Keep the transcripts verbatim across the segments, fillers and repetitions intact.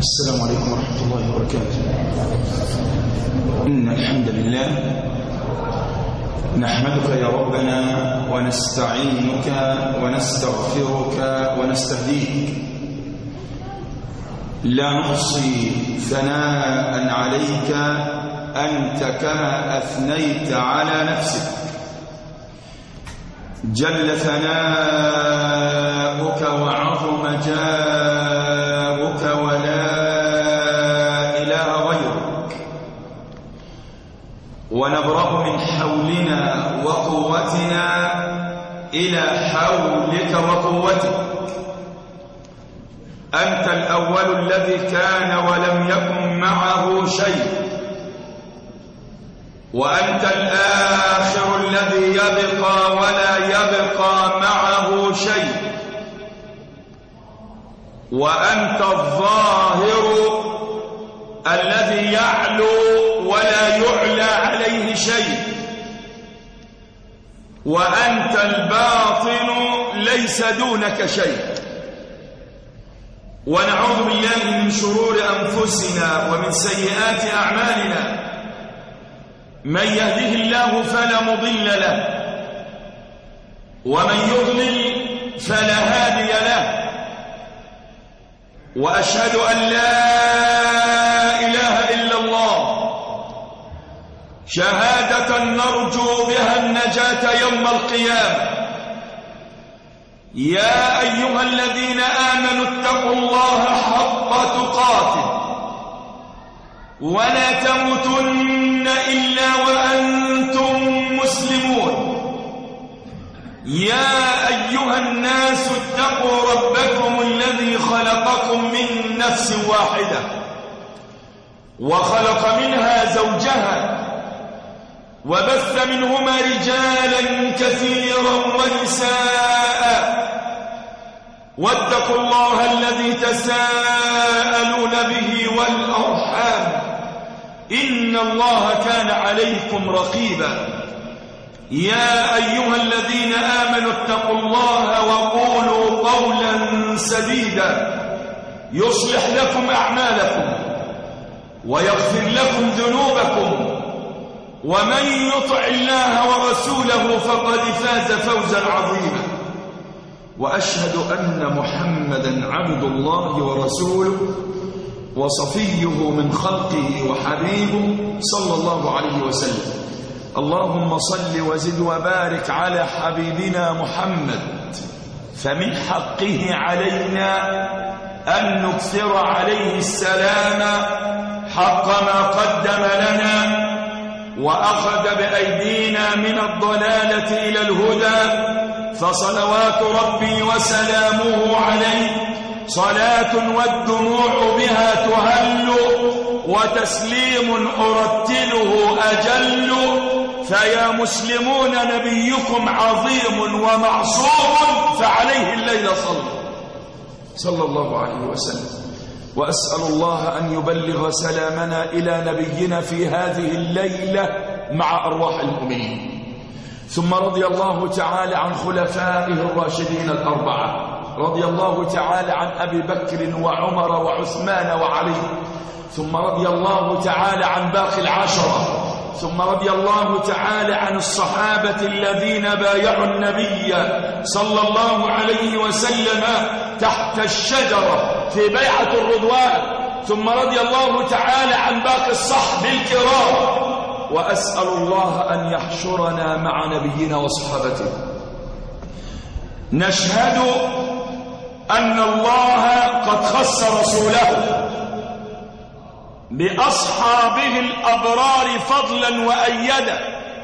السلام عليكم ورحمة الله وبركاته. إن الحمد لله نحمدك يا ربنا ونستعينك ونستغفرك ونستهديك، لا نحصي ثناء عليك أنت كما أثنيت على نفسك، جل ثناؤك وعظم جارك ولا إله غيرك، ونبرأ من حولنا وقوتنا إلى حولك وقوتك. أنت الأول الذي كان ولم يكن معه شيء، وأنت الآخر الذي يبقى ولا يبقى معه شيء، وأنت الظاهر الذي يعلو ولا يعلى عليه شيء، وأنت الباطن ليس دونك شيء. ونعوذ بالله من شرور أنفسنا ومن سيئات أعمالنا، من يهده الله فلا مضل له، ومن يضلل فلا هادي له، وأشهد أن لا إله إلا الله شهادة نرجو بها النجاة يوم القيامة. يا أيها الذين آمنوا اتقوا الله حق تقاته ولا تموتن إلا وأنتم مسلمون. يا أيها الناس اتقوا ربكم الذي خلقكم من نفس واحدة وخلق منها زوجها وبث منهما رجالا كثيرا ونساء، واتقوا الله الذي تساءلون به والأرحام إن الله كان عليكم رقيبا. يا أيها الذين آمنوا اتقوا الله وقولوا قولا سديدا يصلح لكم أعمالكم ويغفر لكم ذنوبكم، ومن يطع الله ورسوله فقد فاز فوزا عظيما. وأشهد أن محمدا عبد الله ورسوله وصفيه من خلقه وحبيبه صلى الله عليه وسلم. اللهم صل وزد وبارك على حبيبنا محمد، فمن حقه علينا أن نكثر عليه السلام حق ما قدم لنا وأخذ بأيدينا من الضلالة إلى الهدى، فصلوات ربي وسلامه عليه صلاة والدموع بها تهل، وتسليم أرتله أجل. فيا مسلمون نبيكم عظيم ومعصوم، فعليه الليل صلى صلى الله عليه وسلم. وأسأل الله أن يبلغ سلامنا إلى نبينا في هذه الليلة مع أرواح المؤمنين. ثم رضي الله تعالى عن خلفائه الراشدين الأربعة، رضي الله تعالى عن أبي بكر وعمر وعثمان وعلي، ثم رضي الله تعالى عن باقي العشرة، ثم رضي الله تعالى عن الصحابة الذين بايعوا النبي صلى الله عليه وسلم تحت الشجرة في بيعة الرضوان، ثم رضي الله تعالى عن باقي الصحب الكرام. وأسأل الله أن يحشرنا مع نبينا وصحابته. نشهد أن الله قد خص رسوله بأصحابه الأبرار فضلا وأيدا،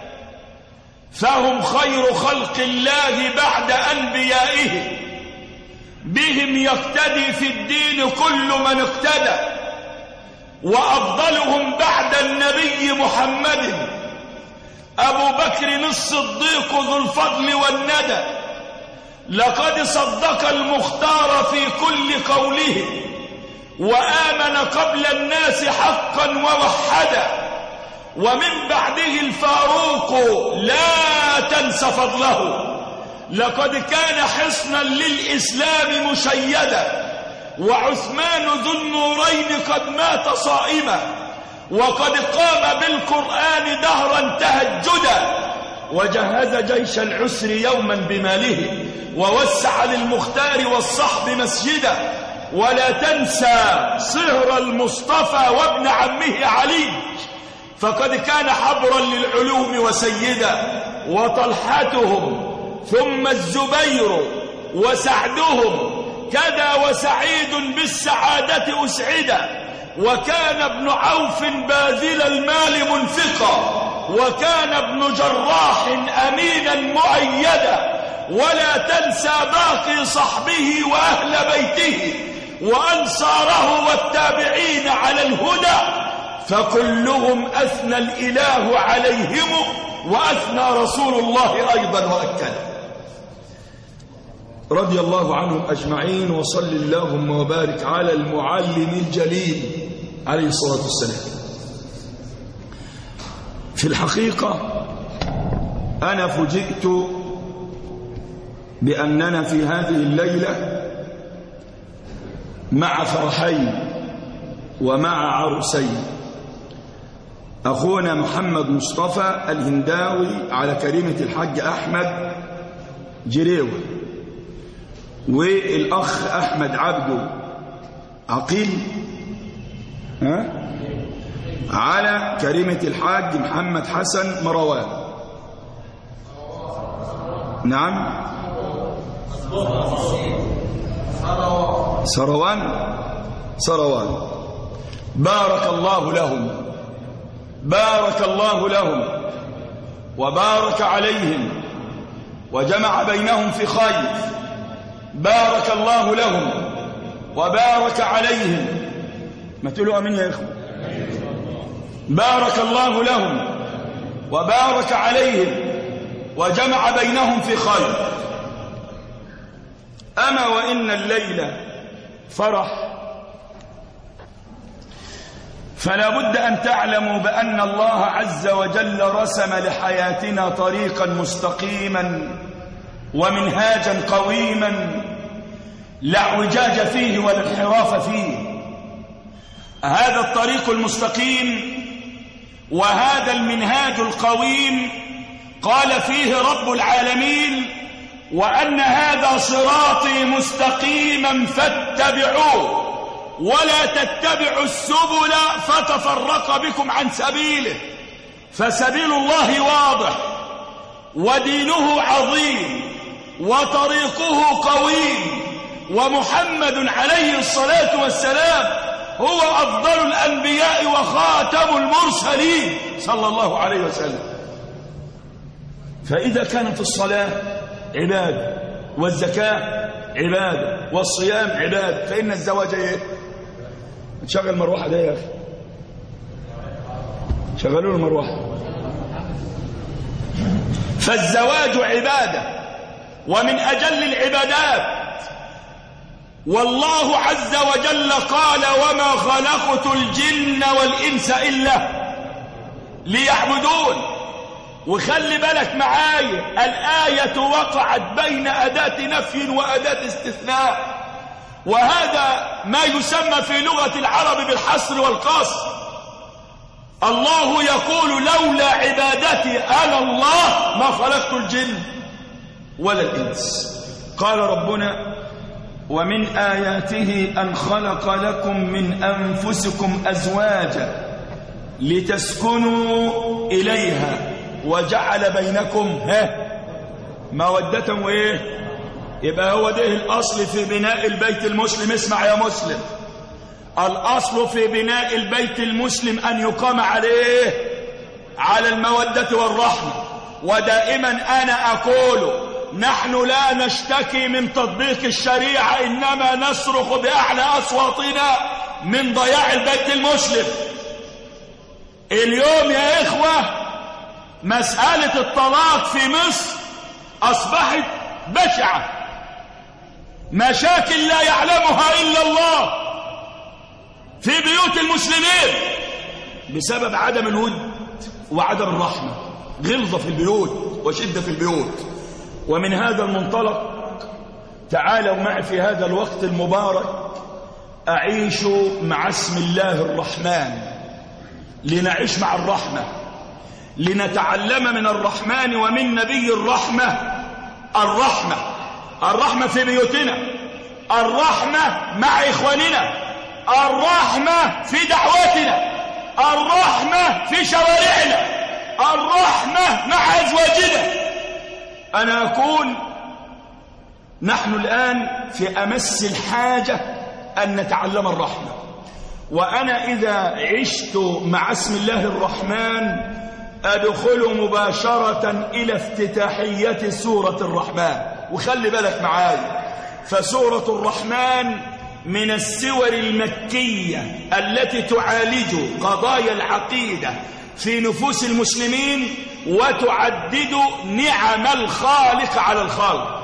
فهم خير خلق الله بعد أنبيائه، بهم يقتدي في الدين كل من اقتدى، وأفضلهم بعد النبي محمد أبو بكر الصديق ذو الفضل والندى، لقد صدق المختار في كل قوله وآمن قبل الناس حقا ووحدا، ومن بعده الفاروق لا تنس فضله، لقد كان حصنا للإسلام مشيدا، وعثمان ذو النورين قد مات صائما، وقد قام بالقرآن دهرا تهجدا، وجهز جيش العسر يوما بماله، ووسع للمختار والصحب مسجدا. ولا تنسى صهر المصطفى وابن عمه علي، فقد كان حبرا للعلوم وسيدا. وطلحتهم ثم الزبير وسعدهم كذا، وسعيد بالسعادة أسعدا. وكان ابن عوف باذل المال منفقا، وكان ابن جراح أمينا مؤيدا. ولا تنسى باقي صحبه وأهل بيته وأنصاره والتابعين على الهدى، فكلهم أثنى الإله عليهم، وأثنى رسول الله أيضا وأكد. رضي الله عنهم أجمعين. وصل اللهم وبارك على المعلم الجليل عليه الصلاة والسلام. في الحقيقة أنا فوجئت بأننا في هذه الليلة مع فرحين ومع عروسين. أخونا محمد مصطفى الهنداوي على كريمة الحاج أحمد جريوة، والأخ أحمد عبده عقيل ها؟ على كريمة الحاج محمد حسن مروان. نعم سروان سروان. بارك الله لهم، بارك الله لهم وبارك عليهم وجمع بينهم في خير. بارك الله لهم وبارك عليهم. ما تقولوا امين يا اخوه. بارك الله لهم وبارك عليهم وجمع بينهم في خير. أما وإن الليلة فرح، فلا بد أن تعلموا بأن الله عز وجل رسم لحياتنا طريقا مستقيما ومنهاجا قويما لا اعوجاج فيه ولا انحراف فيه. هذا الطريق المستقيم وهذا المنهاج القويم قال فيه رب العالمين: وأن هذا صراطي مستقيما فاتبعوه ولا تتبعوا السبل فتفرق بكم عن سبيله. فسبيل الله واضح ودينه عظيم وطريقه قويم، ومحمد عليه الصلاة والسلام هو أفضل الأنبياء وخاتم المرسلين صلى الله عليه وسلم. فإذا كانت الصلاة عبادة والزكاة عبادة والصيام عبادة، فإن الزواج ايه؟ تشغل مروحة ده يا أخي، شغلوا له مروحة. فالزواج عبادة ومن أجل العبادات، والله عز وجل قال: وما خلقت الجن والإنس إلا ليعبدون. وخلي بالك معايا، الآية وقعت بين أداة نفي وأداة استثناء، وهذا ما يسمى في لغة العرب بالحصر والقصر. الله يقول: لولا عبادتي أنا الله ما خلقت الجن ولا الإنس. قال ربنا: ومن آياته أن خلق لكم من أنفسكم أزواجا لتسكنوا إليها وجعل بينكم ها مودة وإيه. يبقى هو ده الأصل في بناء البيت المسلم. اسمع يا مسلم، الأصل في بناء البيت المسلم أن يقام عليه على المودة والرحمة. ودائما أنا أقول: نحن لا نشتكي من تطبيق الشريعة، إنما نصرخ بأعلى أصواتنا من ضياع البيت المسلم. اليوم يا إخوة مسألة الطلاق في مصر أصبحت بشعة، مشاكل لا يعلمها إلا الله في بيوت المسلمين بسبب عدم الود وعدم الرحمة، غلظة في البيوت وشدة في البيوت. ومن هذا المنطلق تعالوا معي في هذا الوقت المبارك أعيش مع اسم الله الرحمن، لنعيش مع الرحمة، لنتعلم من الرحمن ومن نبي الرحمة. الرحمة الرحمة في بيوتنا، الرحمة مع إخواننا، الرحمة في دعواتنا، الرحمة في شوارعنا، الرحمة مع أزواجنا. أنا أقول نحن الآن في أمس الحاجة أن نتعلم الرحمة. وأنا إذا عشت مع اسم الله الرحمن أدخل مباشرة إلى افتتاحية سورة الرحمن. وخلي بالك معايا، فسورة الرحمن من السور المكية التي تعالج قضايا العقيدة في نفوس المسلمين وتعدد نعم الخالق على الخلق.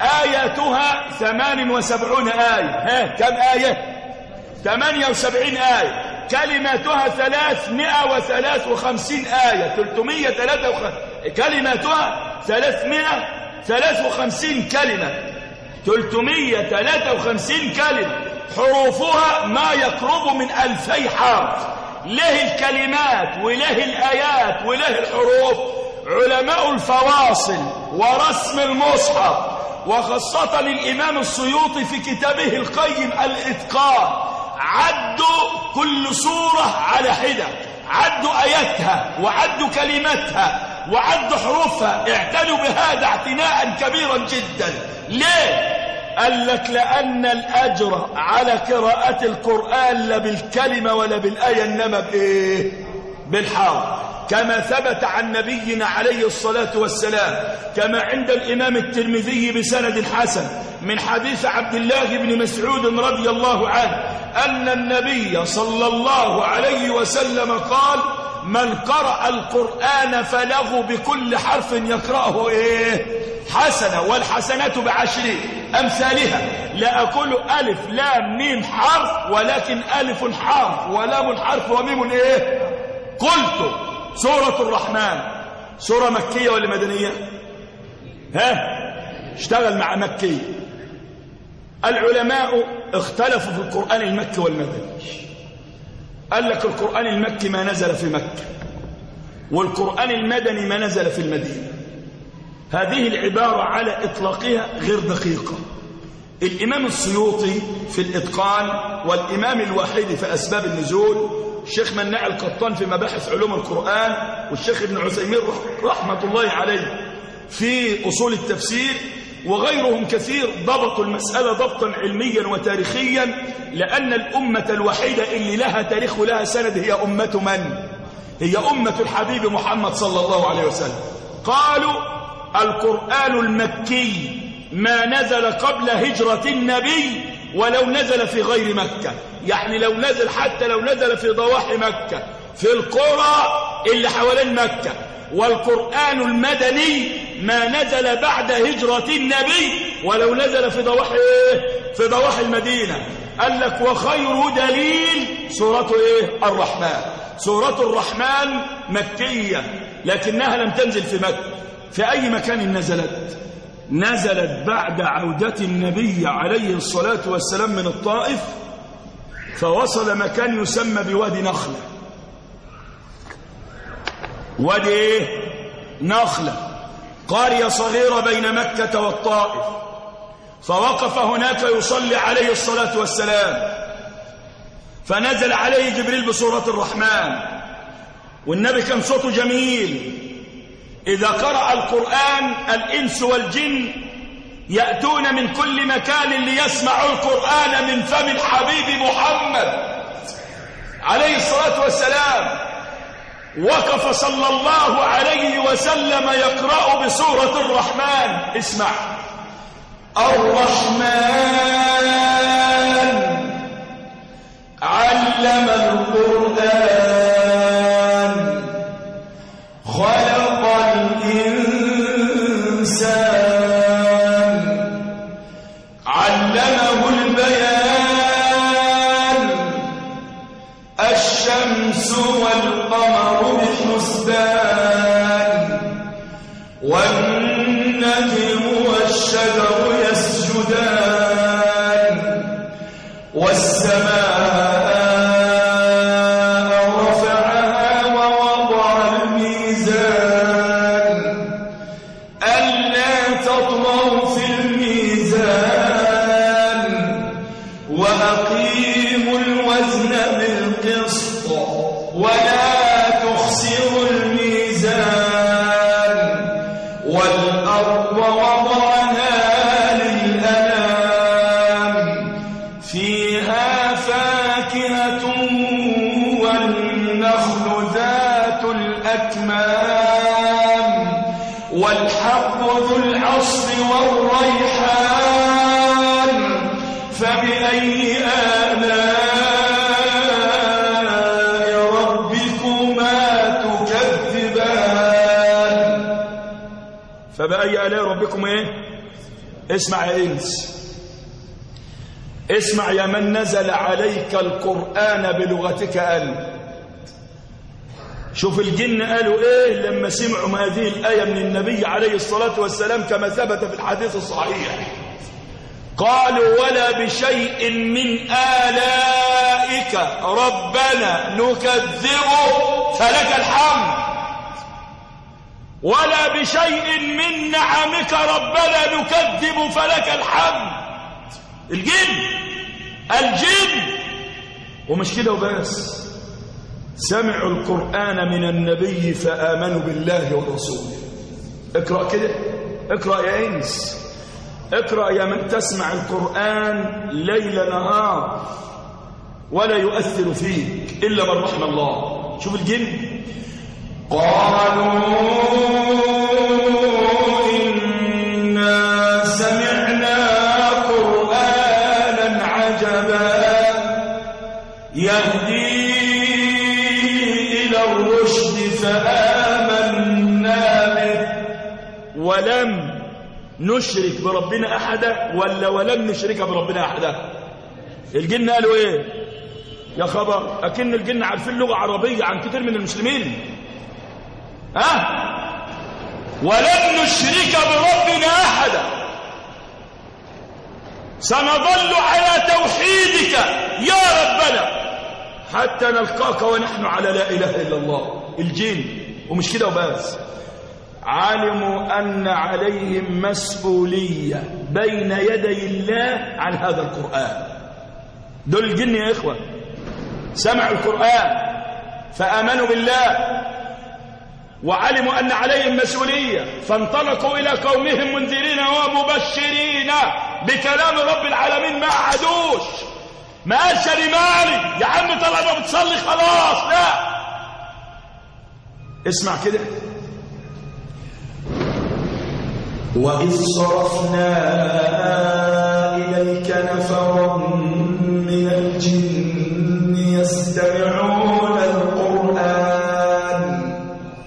آياتها ثمان وسبعون آية. ها كم آية؟ ثمانية وسبعين آية. كلماتها ثلاثمائة وثلاث وخمسين آية. ثلاثمائة وثلاثة وخمسين كلماتها ثلاثمائة وثلاث وخمسين كلمة. ثلاثمائة وثلاثة وخمسين كلمة. حروفها ما يقرب من ألفي حرف. له الكلمات وله الآيات وله الحروف. علماء الفواصل ورسم المصحف وخاصة الإمام السيوطي في كتابه القيم الإتقان عدوا كل سورة على حدة، عدوا آياتها وعدوا كلماتها وعدوا حروفها. اعتنوا بهذا اعتناء كبيرا جدا. ليه؟ قال لك لأن الأجر على قراءة القرآن لا بالكلمة ولا بالآية، إنما بإيه؟ بالحرف، كما ثبت عن نبينا عليه الصلاة والسلام، كما عند الإمام الترمذي بسند حسن من حديث عبد الله بن مسعود رضي الله عنه أن النبي صلى الله عليه وسلم قال: من قرأ القرآن فله بكل حرف يقرأه إيه؟ حسنة، والحسنة بعشر أمثالها. لا أقول ألف لام ميم حرف، ولكن ألف حرف ولام حرف وميم إيه؟ قلت سورة الرحمن سورة مكية ولا مدنية؟ ها؟ اشتغل مع مكية. العلماء اختلفوا في القرآن المكي والمدني. قال لك القرآن المكي ما نزل في مكة، والقرآن المدني ما نزل في المدينة. هذه العبارة على إطلاقها غير دقيقة. الإمام السيوطي في الإتقان، والإمام الوحيدي في أسباب النزول، الشيخ مناع القطان في مباحث علوم القرآن، والشيخ ابن عثيمين رحمة الله عليه في أصول التفسير، وغيرهم كثير ضبطوا المسألة ضبطا علميا وتاريخيا، لأن الأمة الوحيدة اللي لها تاريخ ولها سند هي أمة من؟ هي أمة الحبيب محمد صلى الله عليه وسلم. قالوا القرآن المكي ما نزل قبل هجرة النبي ولو نزل في غير مكة، يعني لو نزل حتى لو نزل في ضواحي مكة في القرى اللي حوالين مكة. والقرآن المدني ما نزل بعد هجرة النبي ولو نزل في ضواحي في ضواحي المدينة. قال لك وخير دليل سورة ايه؟ الرحمن. سورة الرحمن مكية لكنها لم تنزل في مكة. في أي مكان نزلت؟ نزلت بعد عودة النبي عليه الصلاة والسلام من الطائف، فوصل مكان يسمى بوادي نخلة. وادي ايه؟ نخلة، قرية صغيرة بين مكة والطائف. فوقف هناك يصلي عليه الصلاة والسلام، فنزل عليه جبريل بسورة الرحمن، والنبي كان صوته جميل. إذا قرأ القرآن الإنس والجن يأتون من كل مكان ليسمعوا القرآن من فم الحبيب محمد عليه الصلاة والسلام. وقف صلى الله عليه وسلم يقرأ بسورة الرحمن. اسمع: الرحمن علم القرآن خلق الإنسان علمه البيان الشمس والقمر بحسبان والنجم والشجر يسجدان والسماء رفعها ووضع الميزان ألا تطغوا في الميزان وأقيموا الوزن بالقسط ولا تخسروا الميزان والأرض وضعها للأنام فيها فاكهة والنخل ذات الأكمام والحب ذو العصف والريحان فبأي آلاء ربكما تكذبان فبأي آلاء ربكم ايه؟ اسمع يا إنس، اسمع يا من نزل عليك القرآن بلغتك أنت. شوف الجن قالوا ايه لما سمعوا هذه الآية من النبي عليه الصلاة والسلام كما ثبت في الحديث الصحيح. قالوا ولا بشيء من آلائك ربنا نكذبه فلك الحمد ولا بشيء من نعمك ربنا نكذب فلك الحمد. الجن الجن ومش كده وبس، سمعوا القرآن من النبي فآمنوا بالله ورسوله. اقرأ كده، اقرأ يا إنس، اقرأ يا من تسمع القرآن ليل نهار ولا يؤثر فيك إلا من رحم الله. شوف الجن قالوا إنا سمعنا قرآنا عجبا يهدي إلى الرشد فآمنا به ولم نشرك بربنا أحدا ولا ولم نشرك بربنا أحدا. الجن قالوا إيه يا خبر؟ أكن الجن عارفين لغة عربية عن كتير من المسلمين. ها ولم نشرك بربنا أحدا سنظل على توحيدك يا ربنا حتى نلقاك ونحن على لا إله إلا الله. الجن ومش كده وبس، علموا أن عليهم مسؤولية بين يدي الله عن هذا القرآن. دول الجن يا إخوة سمعوا القرآن فآمنوا بالله وعلموا أن عليهم مسؤولية فانطلقوا إلى قومهم منذرين ومبشرين بكلام رب العالمين. ما عادوش ما قالش لمالي يا عم طلع بتصلي خلاص، لا اسمع كده. وإذ صرفنا إليك نفرا من الجن يستمعون القرآن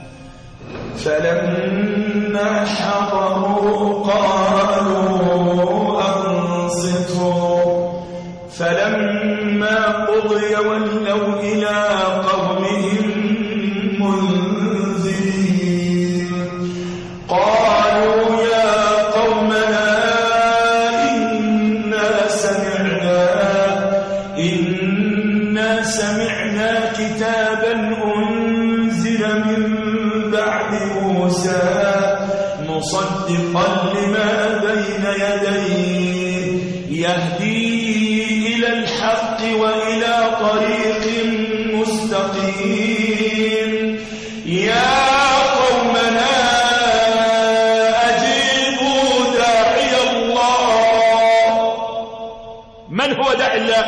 فلما حضروا قالوا أنصتوا فلما قضي ولوا إلى قومهم منذرين قالوا يا قومنا إنا سمعنا إنا سمعنا كتابا أنزل من بعد موسى مصدقا لما بين يديه يهدي إلى الحق وإلى طريق مستقيم يا قومنا أجيبوا داعي الله. من هو داعي الله؟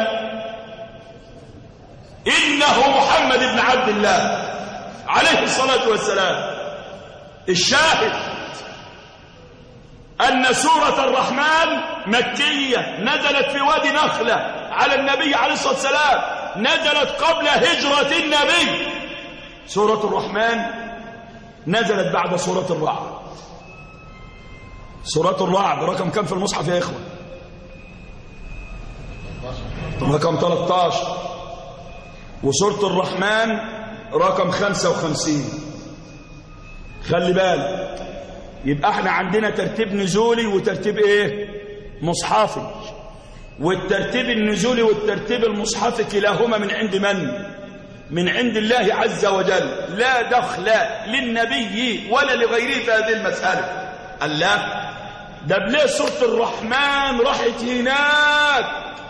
إنه محمد بن عبد الله عليه الصلاة والسلام. الشاهد أن سورة الرحمن مكية نزلت في وادي نخلة على النبي عليه الصلاة والسلام، نزلت قبل هجرة النبي. سورة الرحمن نزلت بعد سورة الرعد. سورة الرعد رقم كم في المصحف يا إخوة؟ رقم ثلاثة عشر. وسورة الرحمن رقم خمسة وخمسين. خلي بالك، يبقى احنا عندنا ترتيب نزولي وترتيب ايه؟ مصحفي. والترتيب النزولي والترتيب المصحفي كلاهما من عند من؟ من عند الله عز وجل، لا دخل للنبي ولا لغيره في هذه المسألة. قال لا، ده بليه سورة الرحمن راحت هناك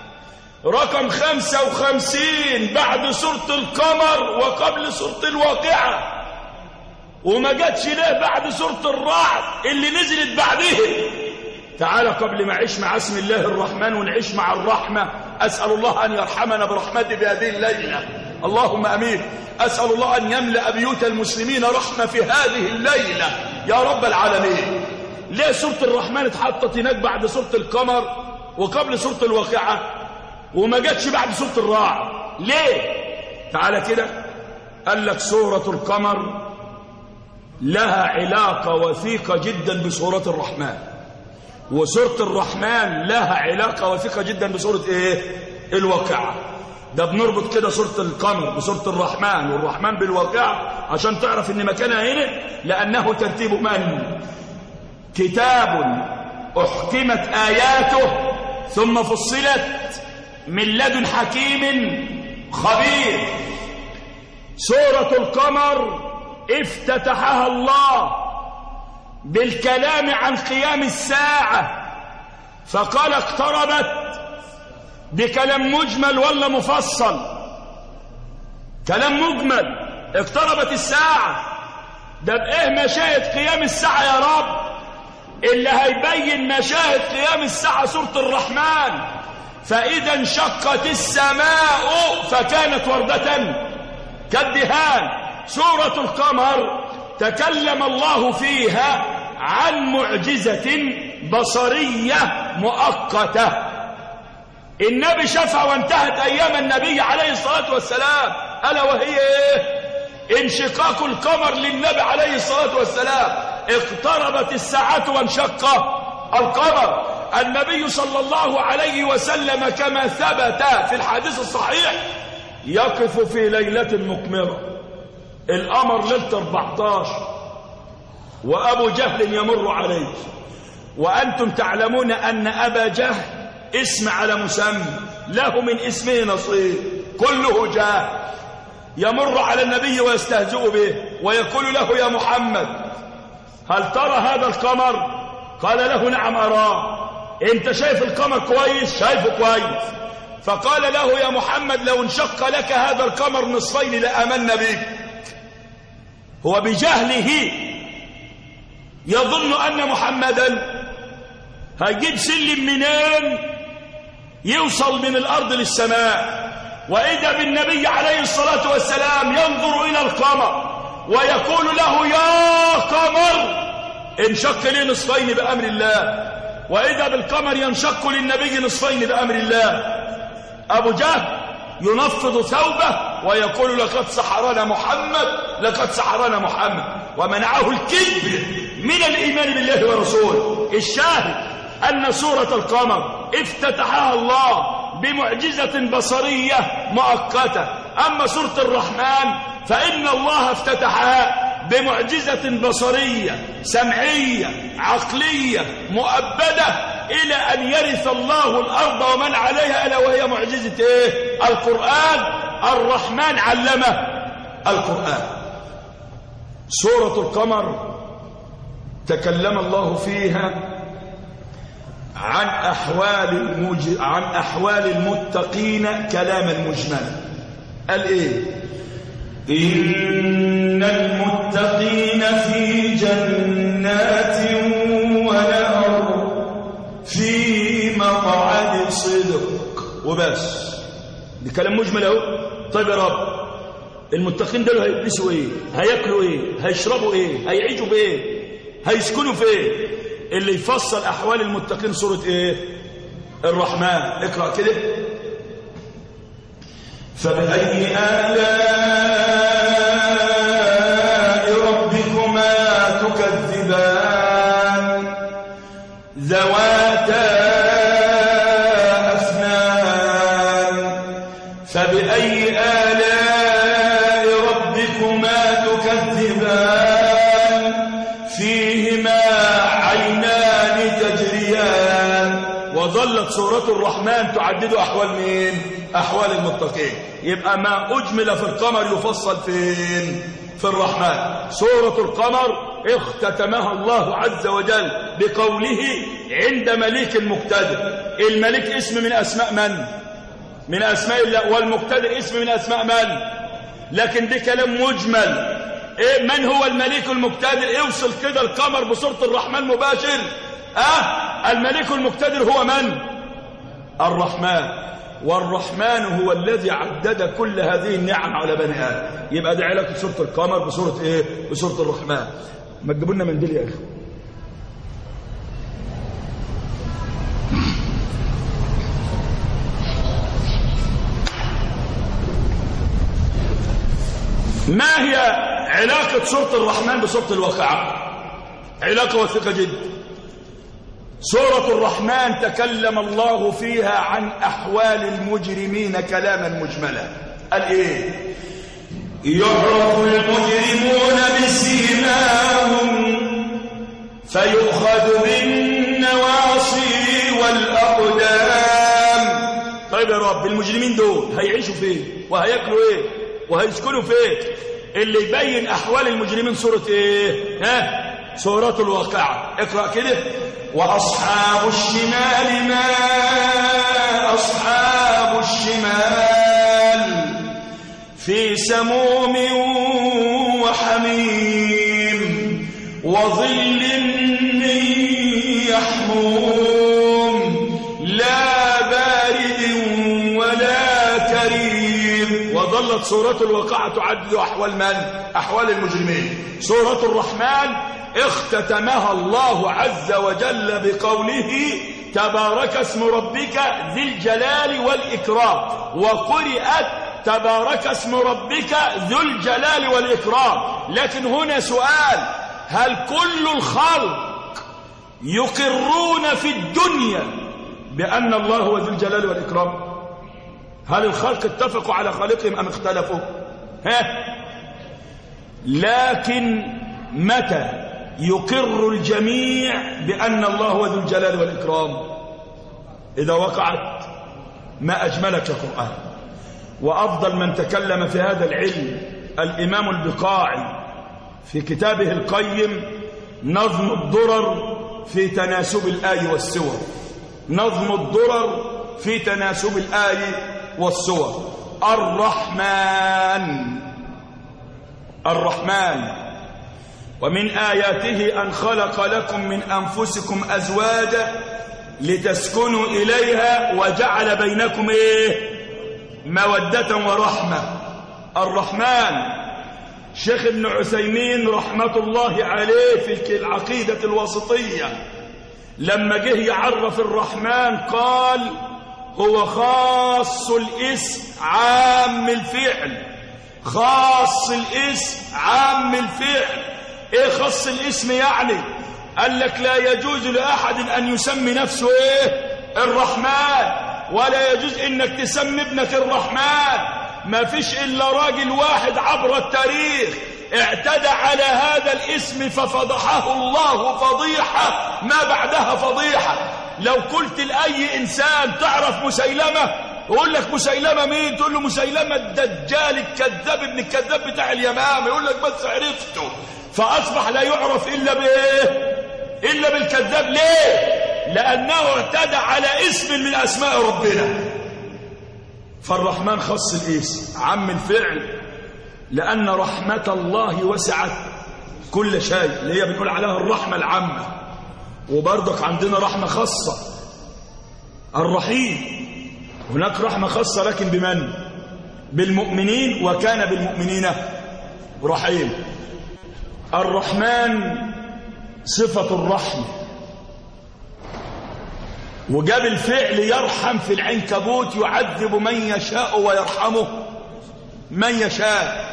رقم خمسة وخمسين بعد سورة القمر وقبل سورة الواقعة، وما جاتش ليه بعد سورة الرعد اللي نزلت بعدها. تعالى قبل ما اعيش مع اسم الله الرحمن ونعيش مع الرحمة، أسأل الله أن يرحمنا برحمته بهذه الليلة، اللهم أمين. أسأل الله أن يملأ بيوت المسلمين رحمة في هذه الليلة يا رب العالمين. ليه سورة الرحمن اتحطت هناك بعد سورة القمر وقبل سورة الواقعة وما جاتش بعد سورة الرعد؟ ليه؟ تعالى كده. قال لك سورة القمر لها علاقة وثيقة جدا بسورة الرحمن، وسورة الرحمن لها علاقة وثيقة جدا بسورة ايه؟ الواقعة. ده بنربط كده سورة القمر بسورة الرحمن والرحمن بالواقعة عشان تعرف ان مكانها هنا، لأنه ترتيب من؟ كتاب أحكمت آياته ثم فصلت من لدن حكيم خبير. سورة القمر افتتحها الله بالكلام عن قيام الساعة، فقال اقتربت بكلام مجمل ولا مفصل؟ كلام مجمل، اقتربت الساعة. ده بإيه مشاهد قيام الساعة يا رب؟ اللي هيبين مشاهد قيام الساعة سورة الرحمن. فإذا انشقت السماء فكانت وردة كالدهان. سورة القمر تكلم الله فيها عن معجزة بصرية مؤقتة النبي شافها وانتهت أيام النبي عليه الصلاة والسلام، ألا وهي إيه؟ انشقاق القمر للنبي عليه الصلاة والسلام. اقتربت الساعة وانشق القمر. النبي صلى الله عليه وسلم كما ثبت في الحديث الصحيح يقف في ليلة مقمرة، القمر ليلة أربعة عشر وأبو جهل يمر عليه، وأنتم تعلمون أن أبا جهل اسم على مسمى، له من اسمه نصيب، كله جهل. يمر على النبي ويستهزئ به ويقول له يا محمد هل ترى هذا القمر؟ قال له نعم أراه. انت شايف القمر كويس؟ شايفه كويس. فقال له يا محمد لو انشق لك هذا القمر نصفين لآمنا بك. هو بجهله يظن أن محمدا هيجيب سلم منين يوصل من الأرض للسماء، وإذا بالنبي عليه الصلاة والسلام ينظر إلى القمر ويقول له يا قمر انشق لي نصفين بأمر الله، وإذا بالقمر ينشق للنبي نصفين بأمر الله. أبو جهل ينفض ثوبه ويقول لقد سحرنا محمد، لقد سحرنا محمد، ومنعه الكذب من الإيمان بالله ورسوله. الشاهد أن سورة القمر افتتحها الله بمعجزة بصرية مؤقتة. أما سورة الرحمن فإن الله افتتحها بمعجزة بصرية سمعية عقلية مؤبدة إلى أن يرث الله الأرض ومن عليها، ألا وهي معجزة إيه؟ القرآن. الرحمن علمه القرآن. سورة القمر تكلم الله فيها عن أحوال المج... عن أحوال المتقين كلاما مجملا. قال إيه؟ إن المتقين في جنات ونهر في مقعد صدق. وبس، دي كلام مجمل اهو. طيب يا رب، المتقين دول هيلبسوا ايه؟ هياكلوا ايه؟ هيشربوا ايه؟ هيعيشوا بايه؟ هيسكنوا في ايه؟ اللي يفصل احوال المتقين سورة ايه؟ الرحمن. اقرأ كده. فبأي آلاء ربكما تكذبان ذواتا أفنان. فبأي آلاء ربكما تكذبان فيهما عينان تجريان. وظلت وظلت سورة الرحمن تعدد أحوال مين؟ أحوال المتقين. يبقى ما أجمل في القمر يفصل فين؟ في الرحمن. سورة القمر اختتمها الله عز وجل بقوله عند مليك مقتدر. الملك اسم من أسماء من؟ من أسماء الله، والمقتدر اسم من أسماء من؟ لكن دي كلام مجمل. إيه من هو الملك المقتدر؟ اوصل كده القمر بسورة الرحمن مباشر. أه الملك المقتدر هو من؟ الرحمن. والرحمن هو الذي عدد كل هذه النعم على بني آدم. يبقى دي علاقة سورة القمر بسورة إيه؟ بسورة الرحمن. ما تجيبوا لنا منديل يا أخي. ما هي علاقة سورة الرحمن بسورة الواقعة؟ علاقة وثيقة جدا. سورة الرحمن تكلم الله فيها عن أحوال المجرمين كلاما مجملا. قال إيه؟ يعرف المجرمون بسيماهم فيؤخذ بالنواصي والأقدام. طيب يا رب، المجرمين دول هيعيشوا فين؟ وهياكلوا إيه؟ وهيسكنوا فين؟ اللي يبين أحوال المجرمين سورة إيه؟ ها؟ سورة الواقعة. اقرأ كده. وأصحاب الشمال ما أصحاب الشمال في سموم وحميم وظل من يحموم لا بارد ولا كريم. وظلت سورة الواقعة تعدد أحوال من؟ أحوال المجرمين. سورة الرحمن اختتمها الله عز وجل بقوله تبارك اسم ربك ذي الجلال والإكرام، وقرئت تبارك اسم ربك ذو الجلال والإكرام. لكن هنا سؤال: هل كل الخلق يقرون في الدنيا بأن الله هو ذو الجلال والإكرام؟ هل الخلق اتفقوا على خالقهم أم اختلفوا؟ ها؟ لكن متى يقر الجميع بأن الله هو ذو الجلال والإكرام؟ إذا وقعت. ما أجملك يا قرآن. وأفضل من تكلم في هذا العلم الإمام البقاعي في كتابه القيم نظم الدرر في تناسب الآي والسور. نظم الدرر في تناسب الآي والسور. الرحمن الرحمن ومن آياته أن خلق لكم من أنفسكم أزواجا لتسكنوا إليها وجعل بينكم إيه؟ مودة ورحمة. الرحمن. شيخ ابن عثيمين رحمة الله عليه في العقيدة الواسطية لما جه يعرف الرحمن قال هو خاص الاسم عام الفعل. خاص الاسم عام الفعل. ايه خاص الاسم يعني؟ قال لك لا يجوز لأحد أن يسمي نفسه ايه؟ الرحمن، ولا يجوز انك تسمي ابنك الرحمن. ما فيش الا راجل واحد عبر التاريخ اعتدى على هذا الاسم ففضحه الله فضيحة ما بعدها فضيحة. لو قلت لأي إنسان تعرف مسيلمة يقول لك مسيلمة مين؟ تقول له مسيلمة الدجال الكذاب ابن الكذاب بتاع اليمامة، يقول لك بس عرفته. فأصبح لا يعرف إلا بإيه؟ إلا بالكذاب. ليه؟ لأنه اعتدى على اسم من أسماء ربنا. فالرحمن خص الاسم عم الفعل لأن رحمة الله وسعت كل شيء، اللي هي بنقول عليها الرحمة العامة. وبرضك عندنا رحمة خاصة الرحيم. هناك رحمة خاصة لكن بمن؟ بالمؤمنين، وكان بالمؤمنين رحيم. الرحمن صفة الرحمة، وجاب الفعل يرحم في العنكبوت يعذب من يشاء ويرحمه من يشاء.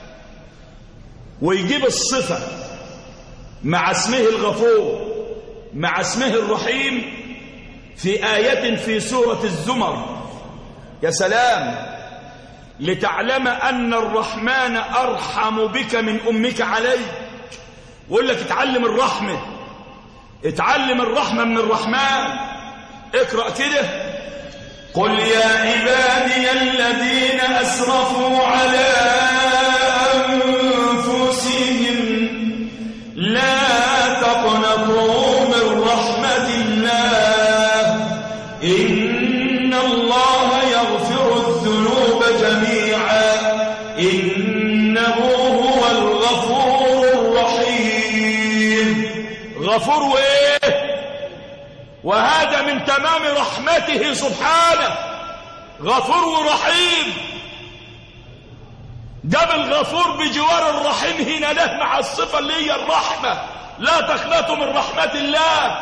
ويجيب الصفة مع اسمه الغفور مع اسمه الرحيم في آية في سورة الزمر. يا سلام، لتعلم أن الرحمن أرحم بك من أمك عليك. ويقول لك اتعلم الرحمة، اتعلم الرحمة من الرحمن. اقرأ كده. قل يا عبادي الذين أسرفوا على أنفسهم لا تقنطوا من رحمة الله إن الله يغفر الذنوب جميعا إنه هو الغفور الرحيم. غفور وإيه؟ وهذا من تمام رحمته سبحانه، غفور ورحيم. جاب الغفور بجوار الرحيم هنا له مع الصفة اللي هي الرحمة، لا تقنطوا من رحمة الله.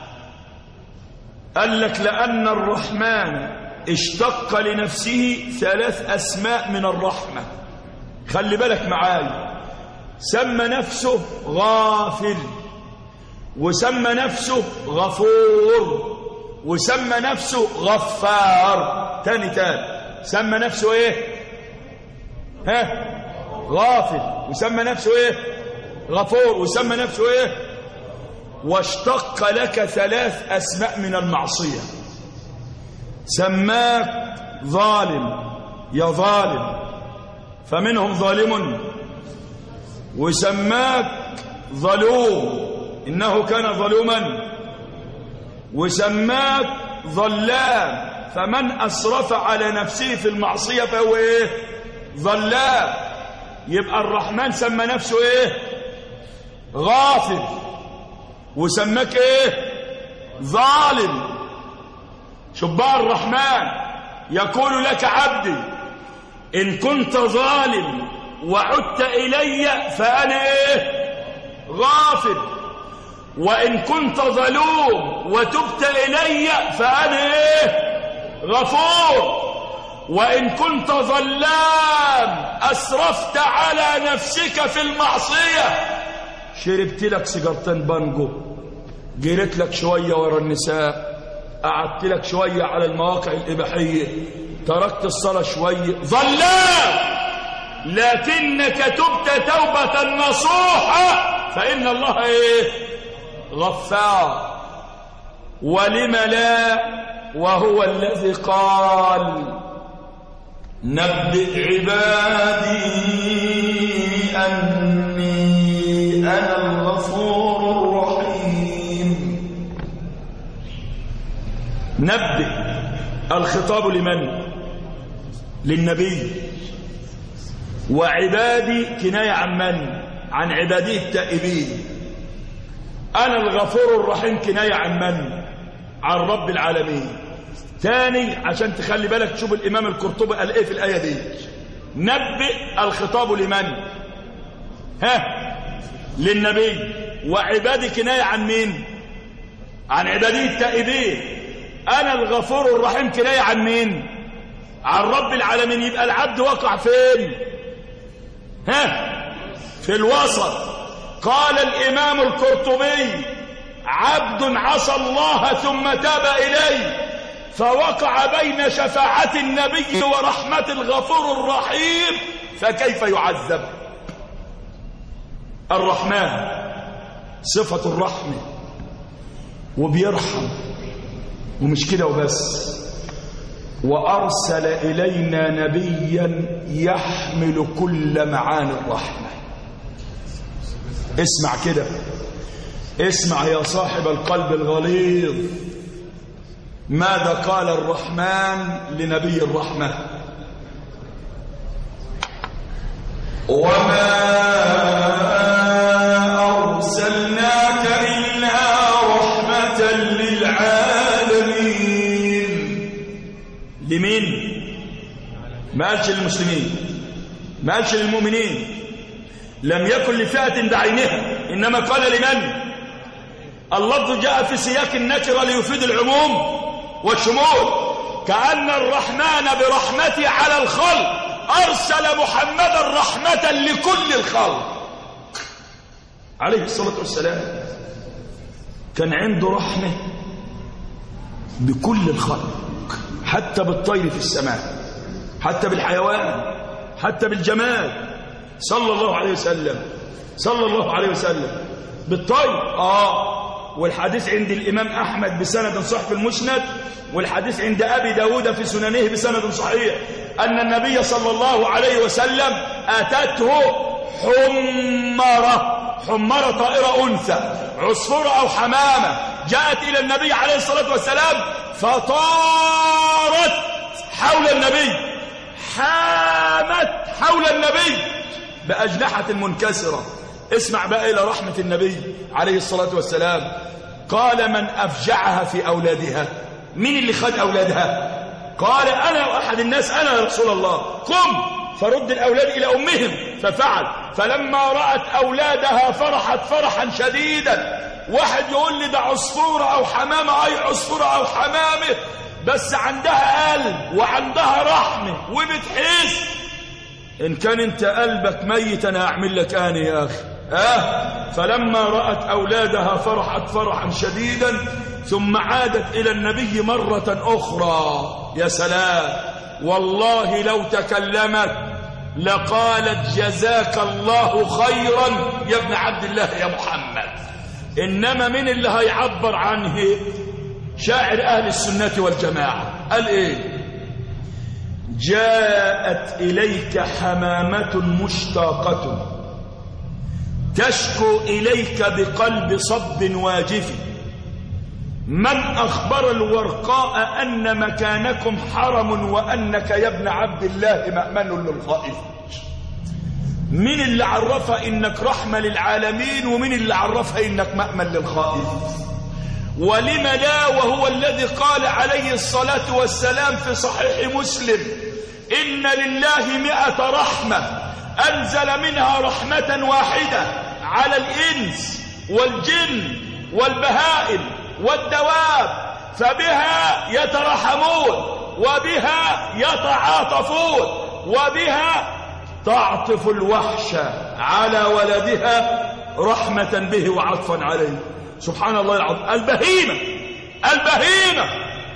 قال لك لأن الرحمن اشتق لنفسه ثلاث أسماء من الرحمة. خلي بالك معايا، سمى نفسه غافر، وسمى نفسه غفور، وسمى نفسه غفار. تاني تاني سمى نفسه ايه؟ ها؟ غافر، وسمى نفسه ايه؟ غفور، وسمى نفسه ايه؟ واشتق لك ثلاث أسماء من المعصية. سماك ظالم، يا ظالم، فمنهم ظالم، وسماك ظلوم، إنه كان ظلوما، وسماك ظلام، فمن أسرف على نفسه في المعصية فهو إيه؟ ظلام. يبقى الرحمن سمى نفسه إيه؟ غافر، وسماك إيه؟ ظالم. شبار الرحمن يقول لك عبدي إن كنت ظالم وعدت إلي فأنا إيه؟ غافر، وإن كنت ظلوم وتبت إلي فأنا إيه؟ غفور، وإن كنت ظلام أسرفت على نفسك في المعصية، شربت لك سيجارتين بانجو، جريت لك شوية ورا النساء، قعدت لك شوية على المواقع الإباحية، تركت الصلاة شوية، ظلام، لكنك تبت توبة نصوحة فإن الله إيه؟ غفار. ولم لا؟ وهو الذي قال نبئ عبادي أني أنا الغفور الرحيم. نبئ، الخطاب لمن؟ للنبي. وعبادي كناية عن من؟ عن عبادي التائبين. أنا الغفور الرحيم كناية عن من؟ عن رب العالمين. ثاني عشان تخلي بالك تشوف الإمام القرطبي قال إيه في الآية دي. نبئ، الخطاب لمن؟ ها؟ للنبي. وعبادي كناية عن مين؟ عن عبادي التائبين. أنا الغفور الرحيم كناية عن مين؟ عن رب العالمين. يبقى العبد وقع فين؟ ها؟ في الوسط. قال الإمام القرطبي عبد عصى الله ثم تاب إليه فوقع بين شفاعة النبي ورحمة الغفور الرحيم، فكيف يعذب؟ الرحمن صفة الرحمة، وبيرحم، ومش كده وبس، وأرسل إلينا نبيا يحمل كل معاني الرحمة. اسمع كده، اسمع يا صاحب القلب الغليظ، ماذا قال الرحمن لنبي الرحمة؟ وما أرسلناك إلا رحمة للعالمين. لمين؟ ما قالش للمسلمين، ما قالش للمؤمنين، لم يكن لفئة بعينها، إنما قال لمن؟ اللفظ جاء في سياق النكرة ليفيد العموم والشمول، كأن الرحمن برحمته على الخلق أرسل محمدا رحمة لكل الخلق عليه الصلاة والسلام. كان عنده رحمة بكل الخلق، حتى بالطير في السماء، حتى بالحيوان، حتى بالجمال، صلى الله عليه وسلم، صلى الله عليه وسلم. بالطير آه والحديث عند الإمام أحمد بسند صحيح في المسند، والحديث عند أبي داود في سننه بسند صحيح، أن النبي صلى الله عليه وسلم أتته حمرة، حمرة طائرة أنثى، عصفورة أو حمامة، جاءت إلى النبي عليه الصلاة والسلام فطارت حول النبي، حامت حول النبي بأجنحة منكسرة. اسمع بقى إلى رحمة النبي عليه الصلاة والسلام، قال من أفجعها في أولادها؟ مين اللي خد أولادها؟ قال أنا وأحد الناس، أنا يا رسول الله. قم فرد الأولاد إلى أمهم، ففعل. فلما رأت أولادها فرحت فرحا شديدا. واحد يقول لي ده عصفورة أو حمامة، أي عصفورة أو حمامة، بس عندها قلب وعندها رحمة وبتحس. إن كان أنت قلبك ميت أنا أعمل لك أنا يا أخي. آه فلما رأت أولادها فرحت فرحا شديدا، ثم عادت إلى النبي مرة أخرى. يا سلام، والله لو تكلمت لقالت جزاك الله خيرا يا ابن عبد الله يا محمد. إنما من اللي هيعبر عنه؟ شاعر أهل السنة والجماعة. قال إيه؟ جاءت إليك حمامة مشتاقة تشكو إليك بقلب صب واجف، من أخبر الورقاء أن مكانكم حرم وأنك يا ابن عبد الله مأمن للخائف؟ من اللي عرفها إنك رحمة للعالمين، ومن اللي عرفها إنك مأمن للخائف؟ ولم لا وهو الذي قال عليه الصلاة والسلام في صحيح مسلم إن لله مئة رحمة أنزل منها رحمة واحدة على الإنس والجن والبهائم والدواب، فبها يترحمون وبها يتعاطفون وبها تعطف الوحش على ولدها رحمة به وعطفا عليه. سبحان الله العظيم. البهيمة البهيمة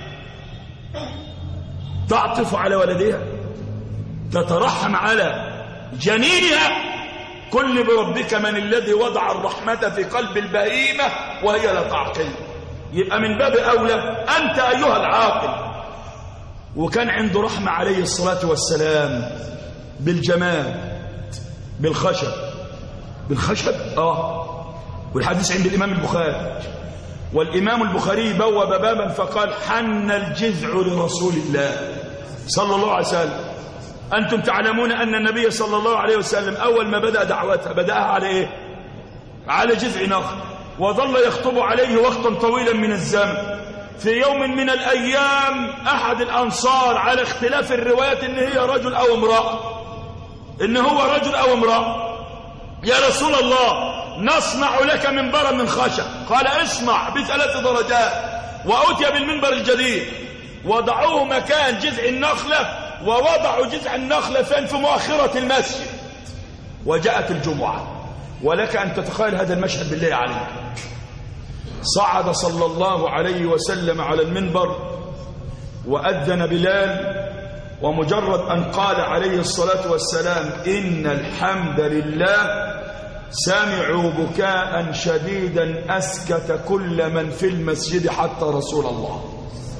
تعطف على ولدها، تترحم على جنينها. كل بربك من الذي وضع الرحمة في قلب البهيمة وهي لا تعقل. يبقى من باب أولى أنت أيها العاقل. وكان عنده رحمة عليه الصلاة والسلام بالجمال، بالخشب. بالخشب آه والحديث عند الإمام البخاري، والإمام البخاري بوب بابا فقال حن الجذع لرسول الله صلى الله عليه وسلم. أنتم تعلمون أن النبي صلى الله عليه وسلم أول ما بدأ دعوتها بدأها على إيه؟ على جذع نخل، وظل يخطب عليه وقتا طويلا من الزمن. في يوم من الأيام أحد الأنصار، على اختلاف الروايات إن هي رجل أو امرأة، إن هو رجل أو امرأة، يا رسول الله نصنع لك منبرا من خشب. قال اصنع بثلاث درجات. وأتي بالمنبر الجديد، وضعوه مكان جذع النخلة، ووضعوا جذع النخلة فين؟ في مؤخرة المسجد. وجاءت الجمعة، ولك أن تتخيل هذا المشهد بالله عليك. صعد صلى الله عليه وسلم على المنبر وأذن بلال، ومجرد أن قال عليه الصلاة والسلام إن الحمد لله، سمعوا بكاء شديدا أسكت كل من في المسجد حتى رسول الله.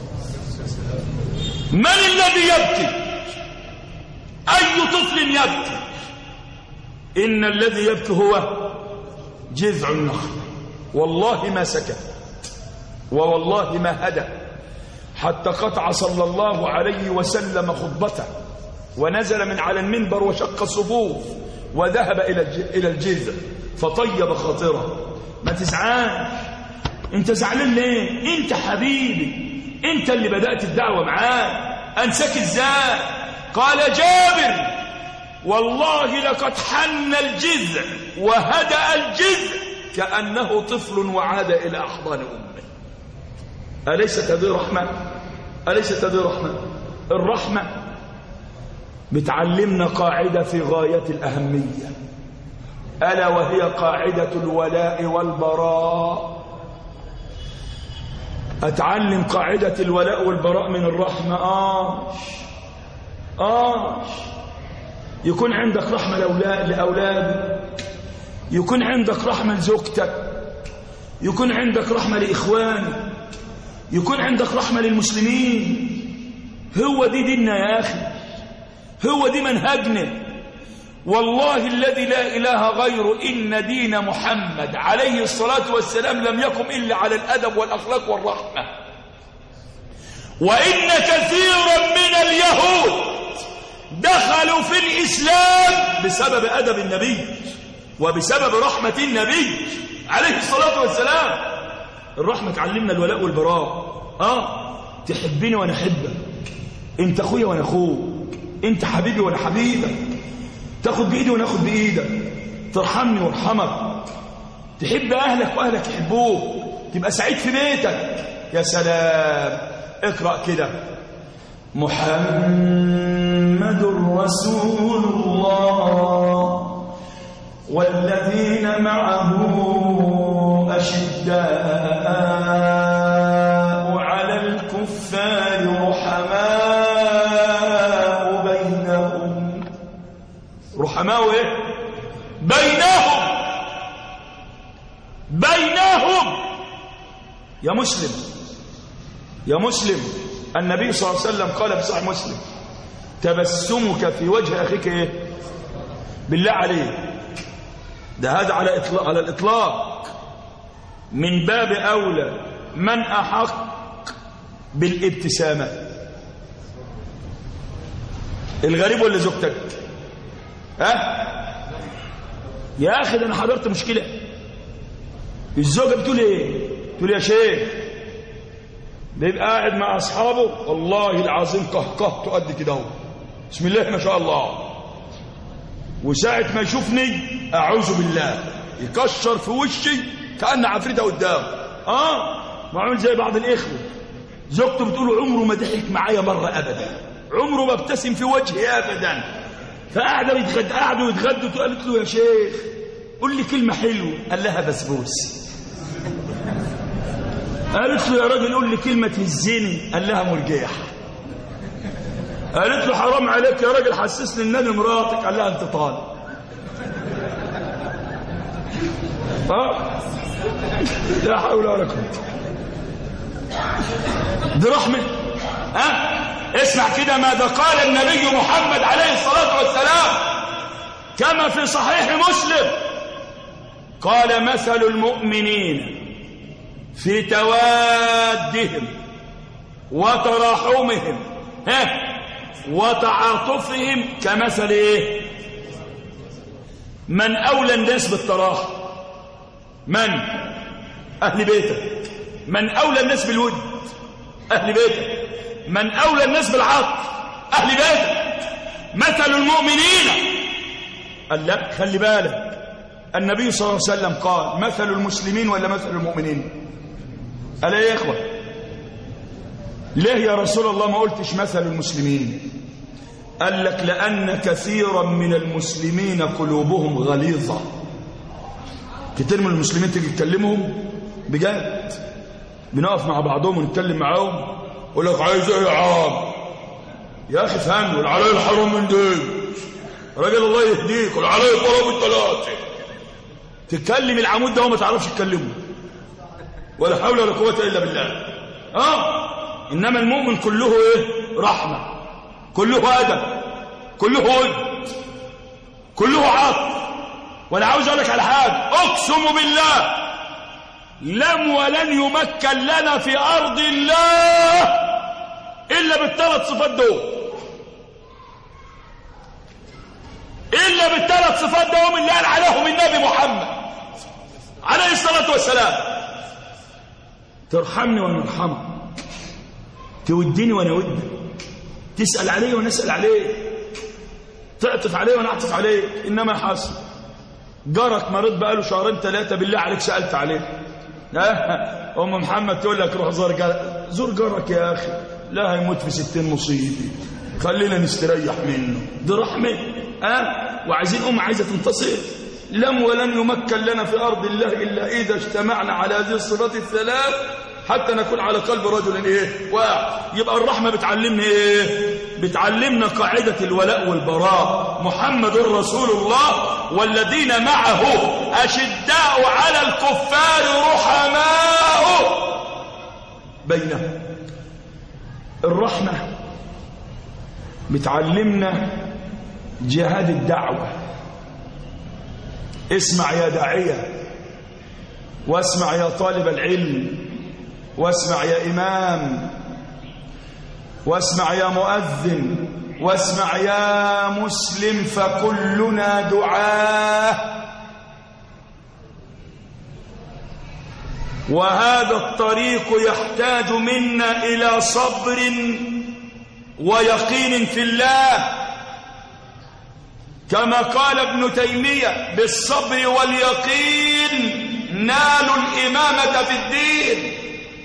من الذي يبكي؟ أي طفل يبكي؟ إن الذي يبكي هو جذع النخل. والله ما سكت ووالله ما هدى حتى قطع صلى الله عليه وسلم خطبته، ونزل من على المنبر وشق الصفوف وذهب إلى الجذع فطيب خاطره. ما تزعلش، انت زعلان ليه؟ انت حبيبي، انت اللي بدأت الدعوة معاه، انساك ازاي؟ قال جابر والله لقد حن الجذع وهدأ الجذع كأنه طفل وعاد إلى أحضان أمه. أليست هذه رحمة؟ أليست هذه رحمة؟ الرحمة بتعلمنا قاعدة في غاية الأهمية، ألا وهي قاعدة الولاء والبراء. أتعلم قاعدة الولاء والبراء من الرحمة. آه آه يكون عندك رحمة لأولادك، يكون عندك رحمة لزوجتك، يكون عندك رحمة لإخوانك، يكون عندك رحمة للمسلمين. هو دي ديننا يا أخي، هو دي منهجنا. والله الذي لا إله غيره إن دين محمد عليه الصلاة والسلام لم يقم إلا على الأدب والأخلاق والرحمة. وإن كثيرا من اليهود دخلوا في الإسلام بسبب أدب النبي وبسبب رحمة النبي عليه الصلاة والسلام. الرحمة تعلمنا الولاء والبراء. آه تحبني وأنا أحبك، أنت أخويا وأنا أخوك، أنت حبيبي وأنا حبيبك، تاخد بإيدي وأنا أخد بإيدك، ترحمني وارحمك، تحب أهلك وأهلك يحبوك، تبقى سعيد في بيتك. يا سلام. اقرأ كده: محمد رسول الله والذين معه أشداء على الكفار رحماء بينهم. رحماء ايه؟ بينهم بينهم يا مسلم يا مسلم. النبي صلى الله عليه وسلم قال في صحيح مسلم: تبسمك في وجه أخيك ايه؟ بالله عليك، ده هذا على إطلاق على الإطلاق من باب أولى من أحق بالابتسامة، الغريب ولا زوجتك؟ ها يا أخي، ده أنا حضرت مشكلة. الزوجة بتقول إيه؟ تقول يا شيخ بيبقى قاعد مع أصحابه والله العظيم قهقهته قد كده اهو، بسم الله ما شاء الله، وساعة ما يشوفني أعوذ بالله يكشر في وشي كأن عفريتها قدام. آه معمول زي بعض الإخوة، زوجته بتقول عمره ما ضحك معايا مرة أبدا، عمره ما ابتسم في وجهي أبدا. فقاعدة يتغدى قعدوا يتغدوا، قالت له يا شيخ قول لي كلمة حلوة، قال لها بسبوس. قالت له يا راجل قول لي كلمة تهزني، قال لها مرجيح. قالت له حرام عليك يا راجل حسسني ان انا مراتك، قال لها انت طالق. اه لا حول ولا قوة. دي رحمة. ها أه؟ اسمع كده ماذا قال النبي محمد عليه الصلاة والسلام كما في صحيح مسلم. قال: مثل المؤمنين في توادهم وتراحمهم ها وتعاطفهم كمثل ايه؟ من اولى الناس بالتراحم؟ من؟ اهل بيتك. من اولى الناس بالود؟ اهل بيتك. من اولى الناس بالعطف؟ اهل بيتك. مثل المؤمنين، قال لا خلي بالك، النبي صلى الله عليه وسلم قال مثل المسلمين ولا مثل المؤمنين؟ قال ايه يا اخوة؟ ليه يا رسول الله ما قلتش مثل المسلمين؟ قال لك لأن كثيرا من المسلمين قلوبهم غليظة. كتير من المسلمين تيجي تكلمهم بجد، بنقف مع بعضهم ونتكلم معاهم، يقول لك عايز ايه يا عم؟ يا اخي فهمني، قول علي الحرام من دي راجل الله يهديك، قول علي الضرب الثلاثه. تتكلم العمود ده وما تعرفش تكلمه، ولا حول ولا قوه الا بالله. اه انما المؤمن كله ايه؟ رحمه، كله ادب، كله ود، كله عطف. وانا عاوز اقول لك على حاجه، اقسم بالله لم ولن يمكن لنا في ارض الله الا بالثلاث صفات دول، الا بالثلاث صفات دول اللي قال عليهم النبي محمد عليه الصلاه والسلام. ترحمني وانا ارحمك، تودني وانا ودك، تسال علي وانا اسال عليك، تعطف علي وانا اعطف عليك. انما حصل جارك مريض بقاله شهرين ثلاثه، بالله عليك سالت عليه؟ ها ام محمد تقول لك روح زور جارك. زور جارك يا اخي، لا هيموت في ستين مصيبه، خلينا نستريح منه. دي رحمه. ها أه؟ وعايزين ام عايزه تنتصر. لم ولن يمكن لنا في ارض الله الا اذا اجتمعنا على هذه الصفات الثلاث حتى نكون على قلب رجل ايه؟ واحد. يبقى الرحمه بتعلمنا ايه؟ بتعلمنا قاعده الولاء والبراء. محمد رسول الله والذين معه أشداء على الكفار رحماء بينهم. الرحمة بتعلمنا جهاد الدعوة. اسمع يا داعية، واسمع يا طالب العلم، واسمع يا إمام، واسمع يا مؤذن، واسمع يا مسلم، فكلنا دعاة. وهذا الطريق يحتاج منا إلى صبر ويقين في الله، كما قال ابن تيمية: بالصبر واليقين نالوا الإمامة في الدين.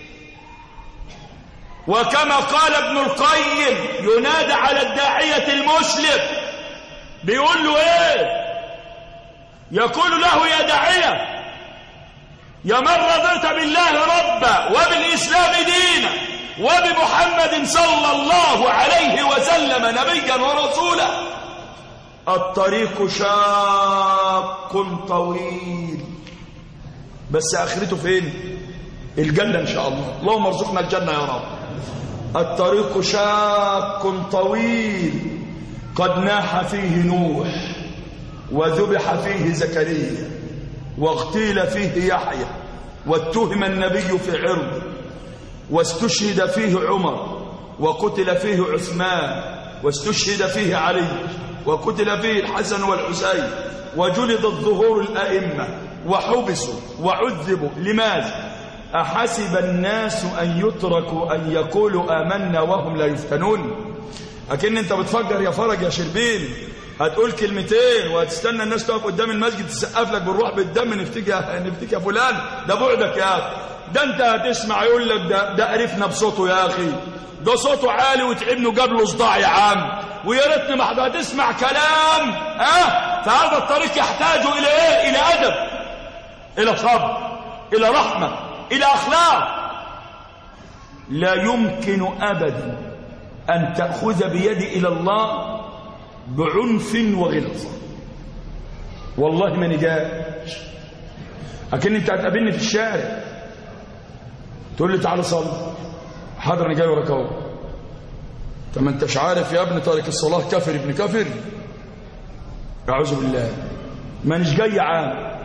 وكما قال ابن القيم: ينادى على الداعية المسلم، بيقول له ايه؟ يقول له: يا داعية، يا من رضيت بالله ربا وبالإسلام دينا وبمحمد صلى الله عليه وسلم نبيا ورسولا، الطريق شاق طويل، بس آخرته فين؟ الجنة إن شاء الله. اللهم ارزقنا الجنة يا رب. الطريق شاق طويل، قد ناح فيه نوح، وذبح فيه زكريا، واغتيل فيه يحيى، واتهم النبي في عرضه، واستشهد فيه عمر، وقتل فيه عثمان، واستشهد فيه علي، وقتل فيه الحسن والحسين، وجلد الظهور الأئمة، وحبسوا وعذبوا. لماذا؟ أحسب الناس أن يتركوا أن يقولوا آمنا وهم لا يفتنون؟ أكن أنت بتفجر يا فرج يا شربين، هتقول كلمتين وهتستنى الناس تقف قدام المسجد تسقف لك بالروح بالدم، نفتك نفتك يا فلان، ده بعدك يا أخي. ده أنت هتسمع يقول لك ده ده قرفنا بصوته يا أخي، ده صوته عالي وتعبنه جاب له صداع يا عم، ويا ريتني ما حد هتسمع كلام. ها أه؟ فهذا الطريق يحتاج إلى إيه؟ إلى أدب، إلى صبر، إلى رحمة، إلى أخلاق. لا يمكن أبدا أن تأخذ بيدي إلى الله بعنف وغلظة. والله ما نجاش. أكن أنت هتقابلني في الشارع تقول لي تعالى صلي، حاضر أنا جاي وراك أهو. طب ما أنتش عارف يا ابني تارك الصلاة كافر ابن كافر؟ أعوذ بالله، ما نش جاي عام.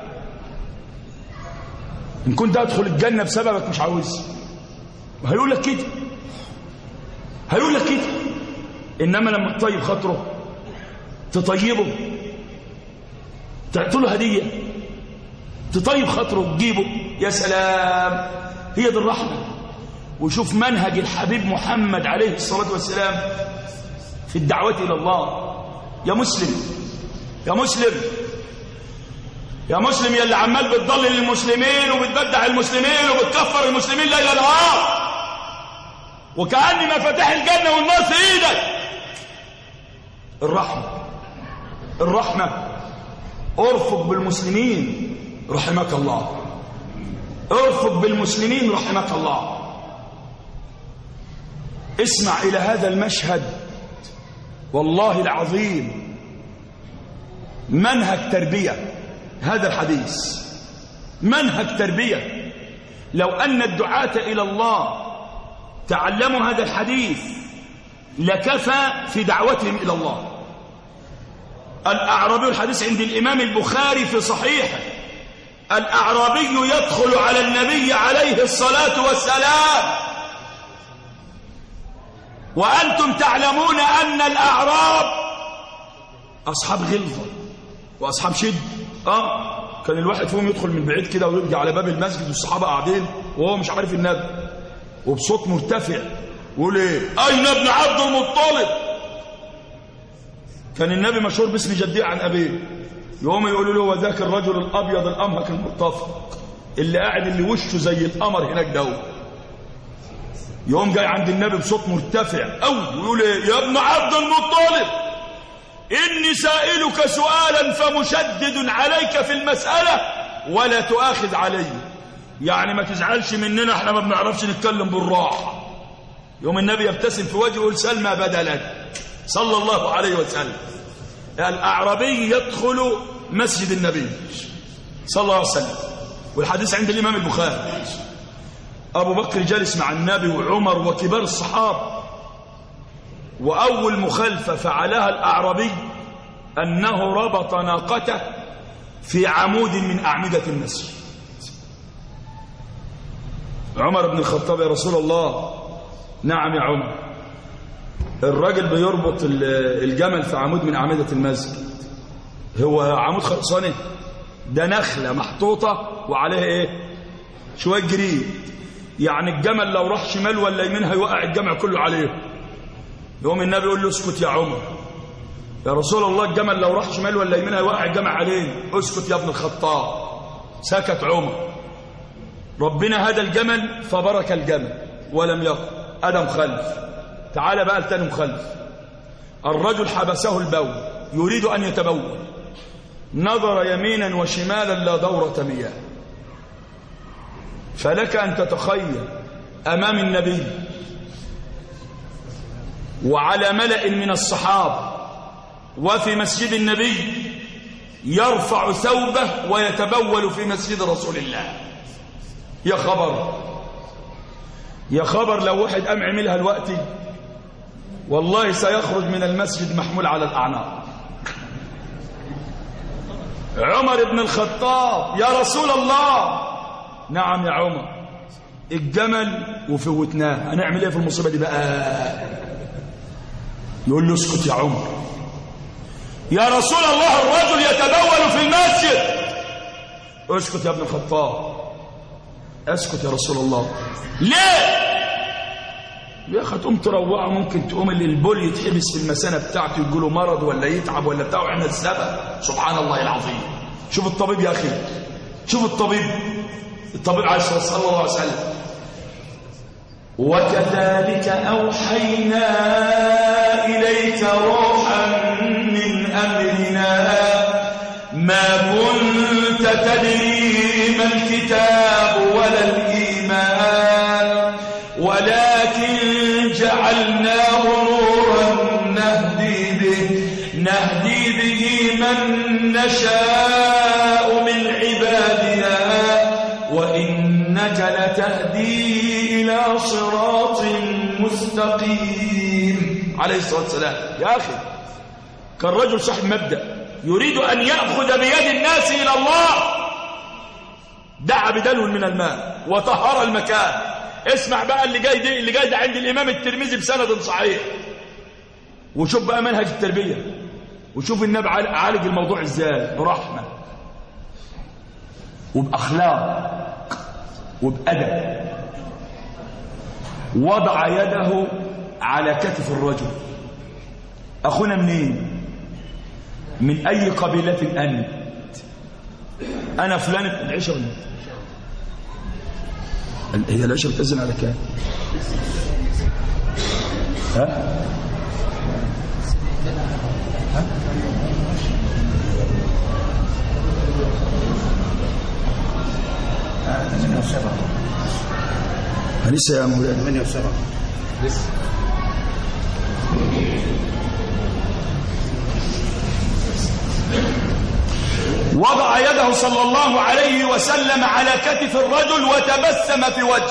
إن كنت أدخل الجنة بسببك مش عاوز، هيقول لك كده، هيقول لك كده. إنما لما تطيب خاطره، تطيبه، تعطي له هدية، تطيب خاطره تجيبه، يا سلام، هي دي الرحمة. وشوف منهج الحبيب محمد عليه الصلاة والسلام في الدعوة إلى الله. يا مسلم، يا مسلم، يا مسلم، يا اللي عمال بتضلل المسلمين وبتبدع المسلمين وبتكفر المسلمين ليل نهار، وكأن مفاتيح الجنة والنار في ايدك. الرحمة، الرحمة. ارفق بالمسلمين رحمك الله، ارفق بالمسلمين رحمك الله. اسمع إلى هذا المشهد، والله العظيم منهج تربية. هذا الحديث منهج تربية. لو أن الدعاة إلى الله تعلموا هذا الحديث لكفى في دعوتهم إلى الله. الأعرابي، الحديث عند الإمام البخاري في صحيحه، الأعرابي يدخل على النبي عليه الصلاة والسلام وأنتم تعلمون أن الأعراب أصحاب غلظة وأصحاب شد. آه كان الواحد فيهم يدخل من بعيد كده ويرجع على باب المسجد والصحابة قاعدين وهو مش عارف النبي، وبصوت مرتفع يقول ايه؟ أين ابن عبد المطلب؟ كان النبي مشهور باسم جديه عن أبيه. يقوم يقولوا له: وذاك الرجل الأبيض الأمهك المرتفق اللي قاعد اللي وشه زي القمر هناك ده. يقوم جاي عند النبي بصوت مرتفع أوي ويقول ايه؟ يا ابن عبد المطلب، إني سائلك سؤالا فمشدد عليك في المسألة ولا تؤاخذ علي. يعني ما تزعلش مننا، احنا ما بنعرفش نتكلم بالراحة. يوم النبي يبتسم في وجهه ويقول: سل ما بدا لك، صلى الله عليه وسلم. الأعرابي يدخل مسجد النبي صلى الله عليه وسلم، والحديث عند الإمام البخاري. أبو بكر جالس مع النبي وعمر وكبار الصحابة، وأول مخالفة فعلها الأعرابي أنه ربط ناقته في عمود من أعمدة المسجد. عمر بن الخطاب: يا رسول الله. نعم يا عمر. الراجل بيربط الجمل في عمود من أعمدة المسجد، هو عمود خرسانة؟ ده نخلة محطوطة وعليها ايه؟ شوية جريد، يعني الجمل لو راح شمال ولا يمين هيوقع الجمع كله عليه. يوم النبي يقول له: اسكت يا عمر. يا رسول الله، الجمل لو راح شمال ولا يمين هيوقع الجمع عليه. اسكت يا ابن الخطاب. سكت عمر. ربنا هدى الجمل فبرك الجمل ولم يقل. أنا مخلف. تعال بقى التاني مخلف. الرجل حبسه البول يريد أن يتبول، نظر يمينا وشمالا لا دورة مياه. فلك أن تتخيل أمام النبي وعلى ملأ من الصحابة وفي مسجد النبي يرفع ثوبه ويتبول في مسجد رسول الله. يا خبر يا خبر، لو واحد قام عملها الوقت والله سيخرج من المسجد محمول على الأعناق. عمر بن الخطاب: يا رسول الله. نعم يا عمر. الجمل وفوتناه، هنعمل ايه في المصيبة دي بقى؟ يقول له: اسكت يا عمر. يا رسول الله، الرجل يتبول في المسجد. اسكت يا ابن الخطاب. اسكت يا رسول الله. ليه؟ يا اخي تقوم تروعه، ممكن تقوم اللي البول يتحبس في المثانه بتاعته يجي له مرض ولا يتعب ولا بتاعه، احنا السبب. سبحان الله العظيم. شوف الطبيب يا اخي، شوف الطبيب الطبيب عليه الصلاه والسلام صلى الله عليه وسلم: وكذلك اوحينا اليك روحا من امرنا ما كنت تدري ما الكتاب ولا الايمان ولكن جعلناه نورا نهدي به نهدي به من نشاء من عبادنا وإنك لتهدي إلى صراط مستقيم. عليه الصلاة والسلام. يا أخي، كان رجل صاحب مبدأ يريد أن يأخذ بيد الناس إلى الله، دعا بدلو من الماء وطهر المكان. اسمع بقى اللي جاي دي اللي جاي ده عند الإمام الترمذي بسند صحيح، وشوف بقى منهج التربية، وشوف النبي عالج الموضوع ازاي، برحمة وبأخلاق وبأدب. وضع يده على كتف الرجل. أخونا منين؟ من أي قبيلة أنت؟ أنا فلان. العشر هي العشر بتأذن على كام؟ ها؟ ها؟ ثمانية وسبعة. لسه يا مولانا. ثمانية وسبعة. لسه. وضع يده صلى الله عليه وسلم على كتف الرجل وتبسم في وجهه.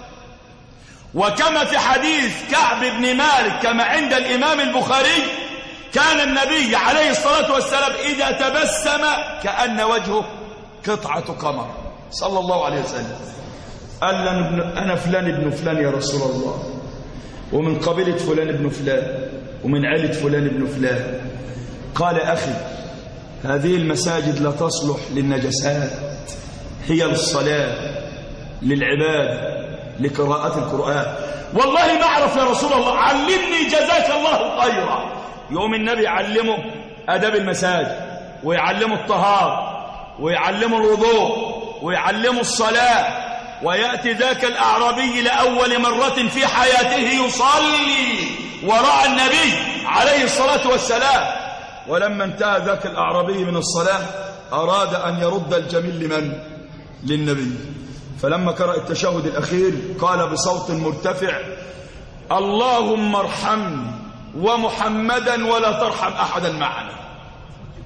وكما في حديث كعب بن مالك كما عند الإمام البخاري، كان النبي عليه الصلاة والسلام إذا تبسم كأن وجهه قطعة قمر صلى الله عليه وسلم. قال: أنا فلان ابن فلان يا رسول الله، ومن قبيلة فلان ابن فلان، ومن عيلة فلان ابن فلان. قال: أخي، هذه المساجد لا تصلح للنجسات، هي للصلاة، للعبادة، لقراءة القرآن. والله ما أعرف يا رسول الله، علمني جزاك الله خيرا. يوم النبي يعلمه أداب المساجد، ويعلمه الطهارة، ويعلمه الوضوء، ويعلمه الصلاة. ويأتي ذاك الأعرابي لأول مرة في حياته يصلي وراء النبي عليه الصلاة والسلام. ولما انتهى ذاك الأعرابي من الصلاة أراد أن يرد الجميل لمن؟ للنبي. فلما قرأ التشهد الأخير قال بصوت مرتفع: اللهم ارحمني ومحمدا ولا ترحم أحدا معنا.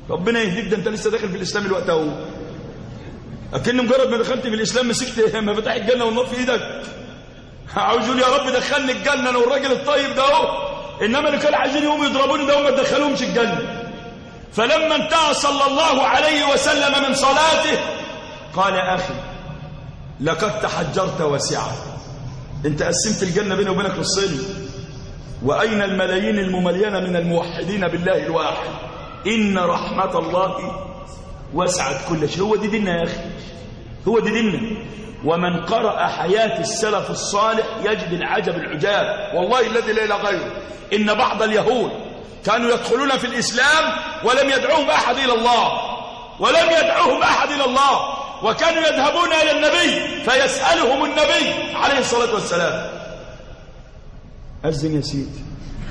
ربنا يهديك، ده انت لسه داخل في الاسلام الوقت اهو. اكن مجرد ما دخلت في الاسلام مسكت مفاتيح الجنه والنار في ايدك، عاوز يقول يا رب دخلني الجنه انا والراجل الطيب ده اهو، انما اللي كانوا عايزين يقوموا يضربوني ده وما تدخلوهمش الجنه. فلما انتهى صلى الله عليه وسلم من صلاته قال يا اخي لقد تحجرت واسعا، انت قسمت الجنه بيني وبينك نصين، واين الملايين المملينه من الموحدين بالله الواحد، ان رحمه الله وسعت كل شيء. هو دي ديننا يا اخي، هو دي ديننا. ومن قرأ حياة السلف الصالح يجد العجب العجاب، والله الذي لا اله غيره، ان بعض اليهود كانوا يدخلون في الاسلام ولم يدعوهم احد الى الله، ولم يدعوهم احد الى الله، وكانوا يذهبون الى النبي فيسألهم النبي عليه الصلاة والسلام. أذن يا سيدي.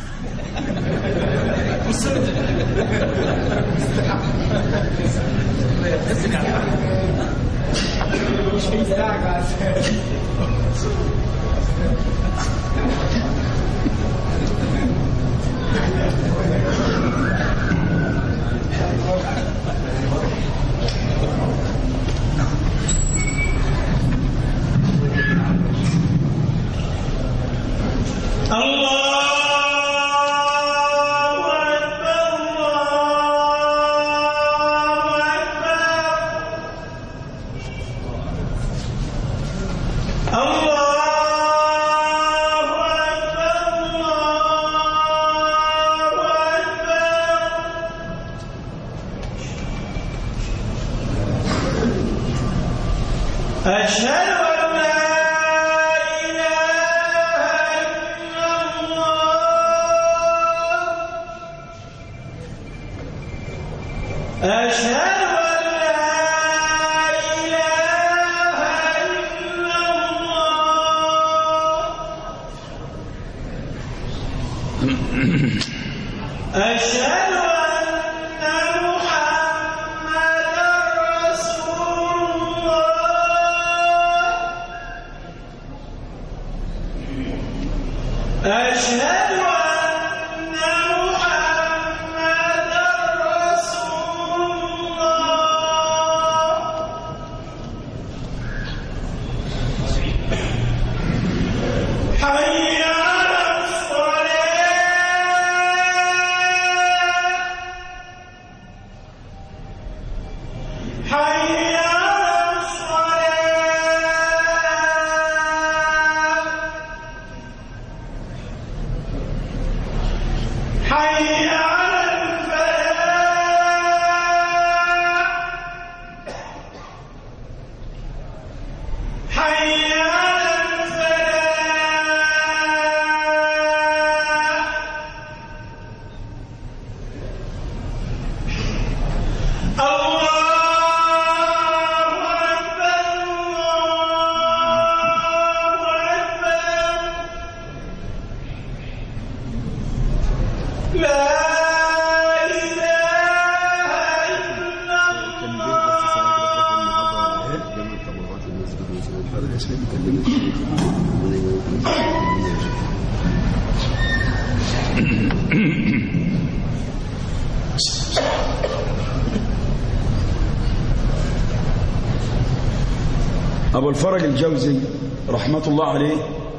أبو الفرج الجوزي رحمة الله عليه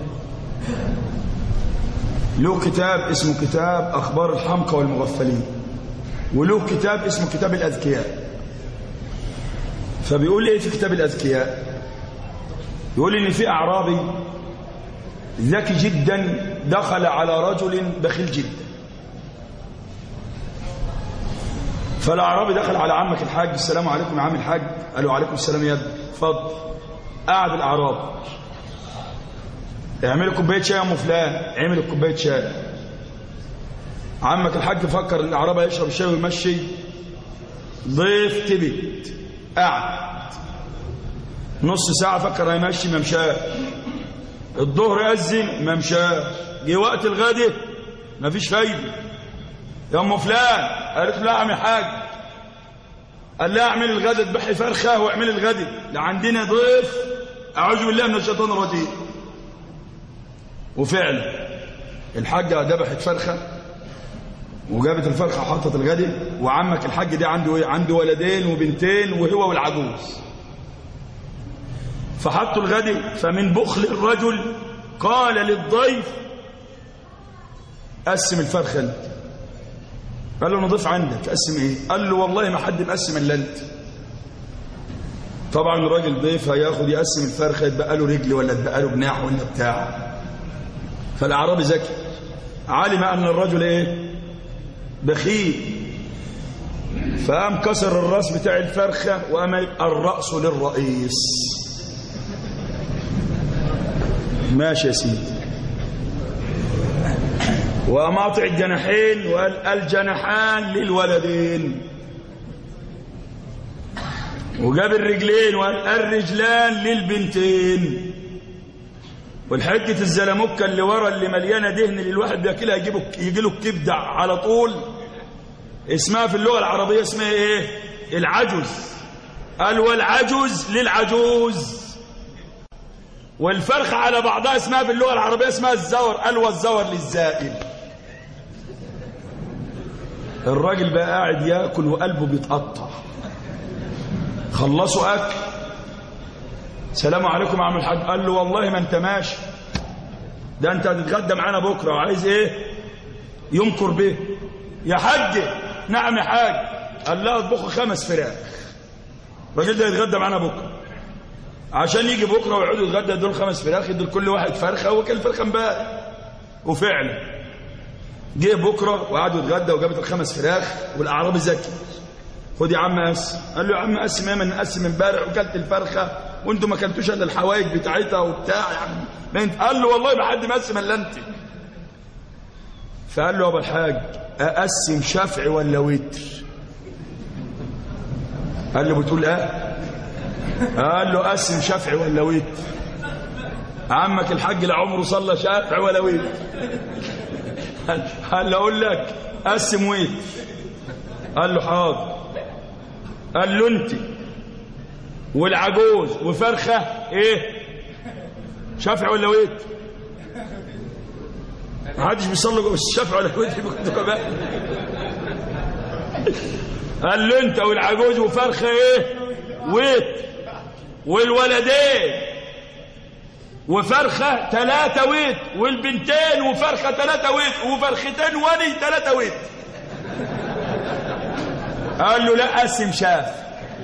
له كتاب اسمه كتاب أخبار الحمقى والمغفلين، وله كتاب اسمه كتاب الأذكياء. فبيقول إيه في كتاب الأذكياء؟ يقول إن في أعرابي ذكي جدا دخل على رجل بخيل جدا. فالأعرابي دخل على عمك الحاج، السلام عليكم يا عم الحاج. قال له عليكم السلام يا ابني، اتفضل. قعد الأعرابي، اعملوا كوبايه شاي يا ام فلان، عملوا كوبايه شاي. عمك الحاج فكر ان الأعرابي هيشرب الشاي ويمشي، ضيف تبت، قعد نص ساعه فكر هيمشي ما مشاش، الظهر أذن ما مشاش، جه وقت الغد ما فيش فايده. يا ام فلان، قالت له لا اعمل حاجه. قال لها اعمل الغد، اذبحي فرخه واعمل الغد، لا عندنا ضيف اعوذ بالله من الشيطان الرجيم. وفعلا الحاجه ذبحت فرخه وجابت الفرخة وحطت الغدي، وعمك الحاج ده عنده ايه؟ عنده ولدين وبنتين وهو والعجوز. فحطوا الغدي، فمن بخل الرجل قال للضيف قسم الفرخة انت. قال له نضيف عندك، قسم ايه؟ قال له والله ما حد مقسم الا انت. طبعا الراجل ضيف هياخد يقسم الفرخة، يتبقى له رجل ولا يتبقى له جناح ولا بتاع. فالاعرابي ذكي علم ان الرجل ايه؟ بخيل، فقام كسر الراس بتاع الفرخة وقام يبقى الرأس للرئيس. ماشي يا سيدي. وقام قاطع الجناحين وقال الجناحان للولدين، وجاب الرجلين وقال الرجلان للبنتين. والحجة الزلموكة اللي ورا اللي مليانة دهن اللي الواحد بياكلها يجي له الكبدة على طول، اسمها في اللغة العربية اسمها ايه؟ العجز. قال والعجز للعجوز. والفرخة على بعضها اسمها في اللغة العربية اسمها الزور. قال والزور للزائل. الراجل بقى قاعد ياكل وقلبه بيتقطع. خلصوا اكل، سلام عليكم يا عم الحاج. قال له والله ما انت ماشي، ده انت هتتغدى معانا بكره، وعايز ايه؟ ينكر به. يا حاج. نعم يا حاج. قال لا اطبخوا خمس فراخ، الراجل ده يتغدى معانا بكره، عشان يجي بكره ويقعدوا يتغدى دول خمس فراخ، يدوا لكل واحد فرخه، وكل فرخه امبارح. وفعلا جه بكره وقعدوا يتغدى وجابت الخمس فراخ. والاعرابي ذكي، خد يا عم قسم. قال له يا عم قسم ايه؟ ما نقسم امبارح وكلت الفرخه وانتوا ما كلتوش الا الحوايج بتاعتها وبتاع يا عم. قال له والله ما حد مقسم الا انت. فقال له يا ابو الحاج اقسم شفعي ولا وتر؟ قال له بتقول ايه؟ قال له قسم شفعي ولا وتر؟ عمك الحاج لا عمره صلى شفع ولا وتر. قال له اقول لك قسم وتر. قال له حاضر. قال له انت والعجوز وفرخه ايه؟ شفع ولا وتر؟ ما حدش بيصلي جوه الشفع ولا وتر كنتوا كمان. قال له انت والعجوز وفرخه ايه؟ وتر. والولدين وفرخه ثلاثه وتر. والبنتين وفرخه ثلاثه وتر. وفرختين ولي ثلاثه وتر. قال له لا قسم شاف.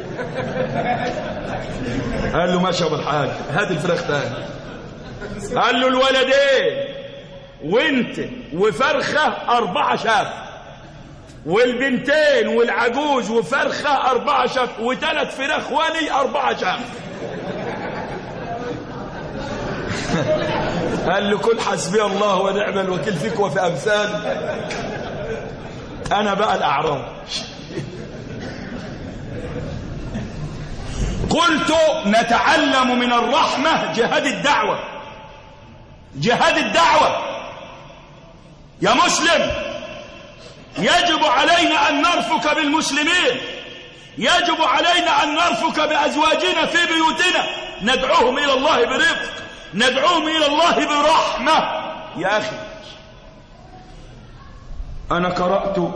قال له ماشي يا ابو الحاج هات الفراخ تاني. قال له الولدين وانت وفرخه اربعه شاف. والبنتين والعجوز وفرخه اربعه شاف. وثلاث فراخ ولي اربعه شاف. قال له كل حسبي الله ونعم الوكيل فيك وفي امثال. انا بقى الاعراب. قلت نتعلم من الرحمة جهاد الدعوة. جهاد الدعوة يا مسلم، يجب علينا أن نرفق بالمسلمين، يجب علينا أن نرفق بأزواجنا في بيوتنا، ندعوهم إلى الله برفق، ندعوهم إلى الله برحمة. يا أخي أنا قرأت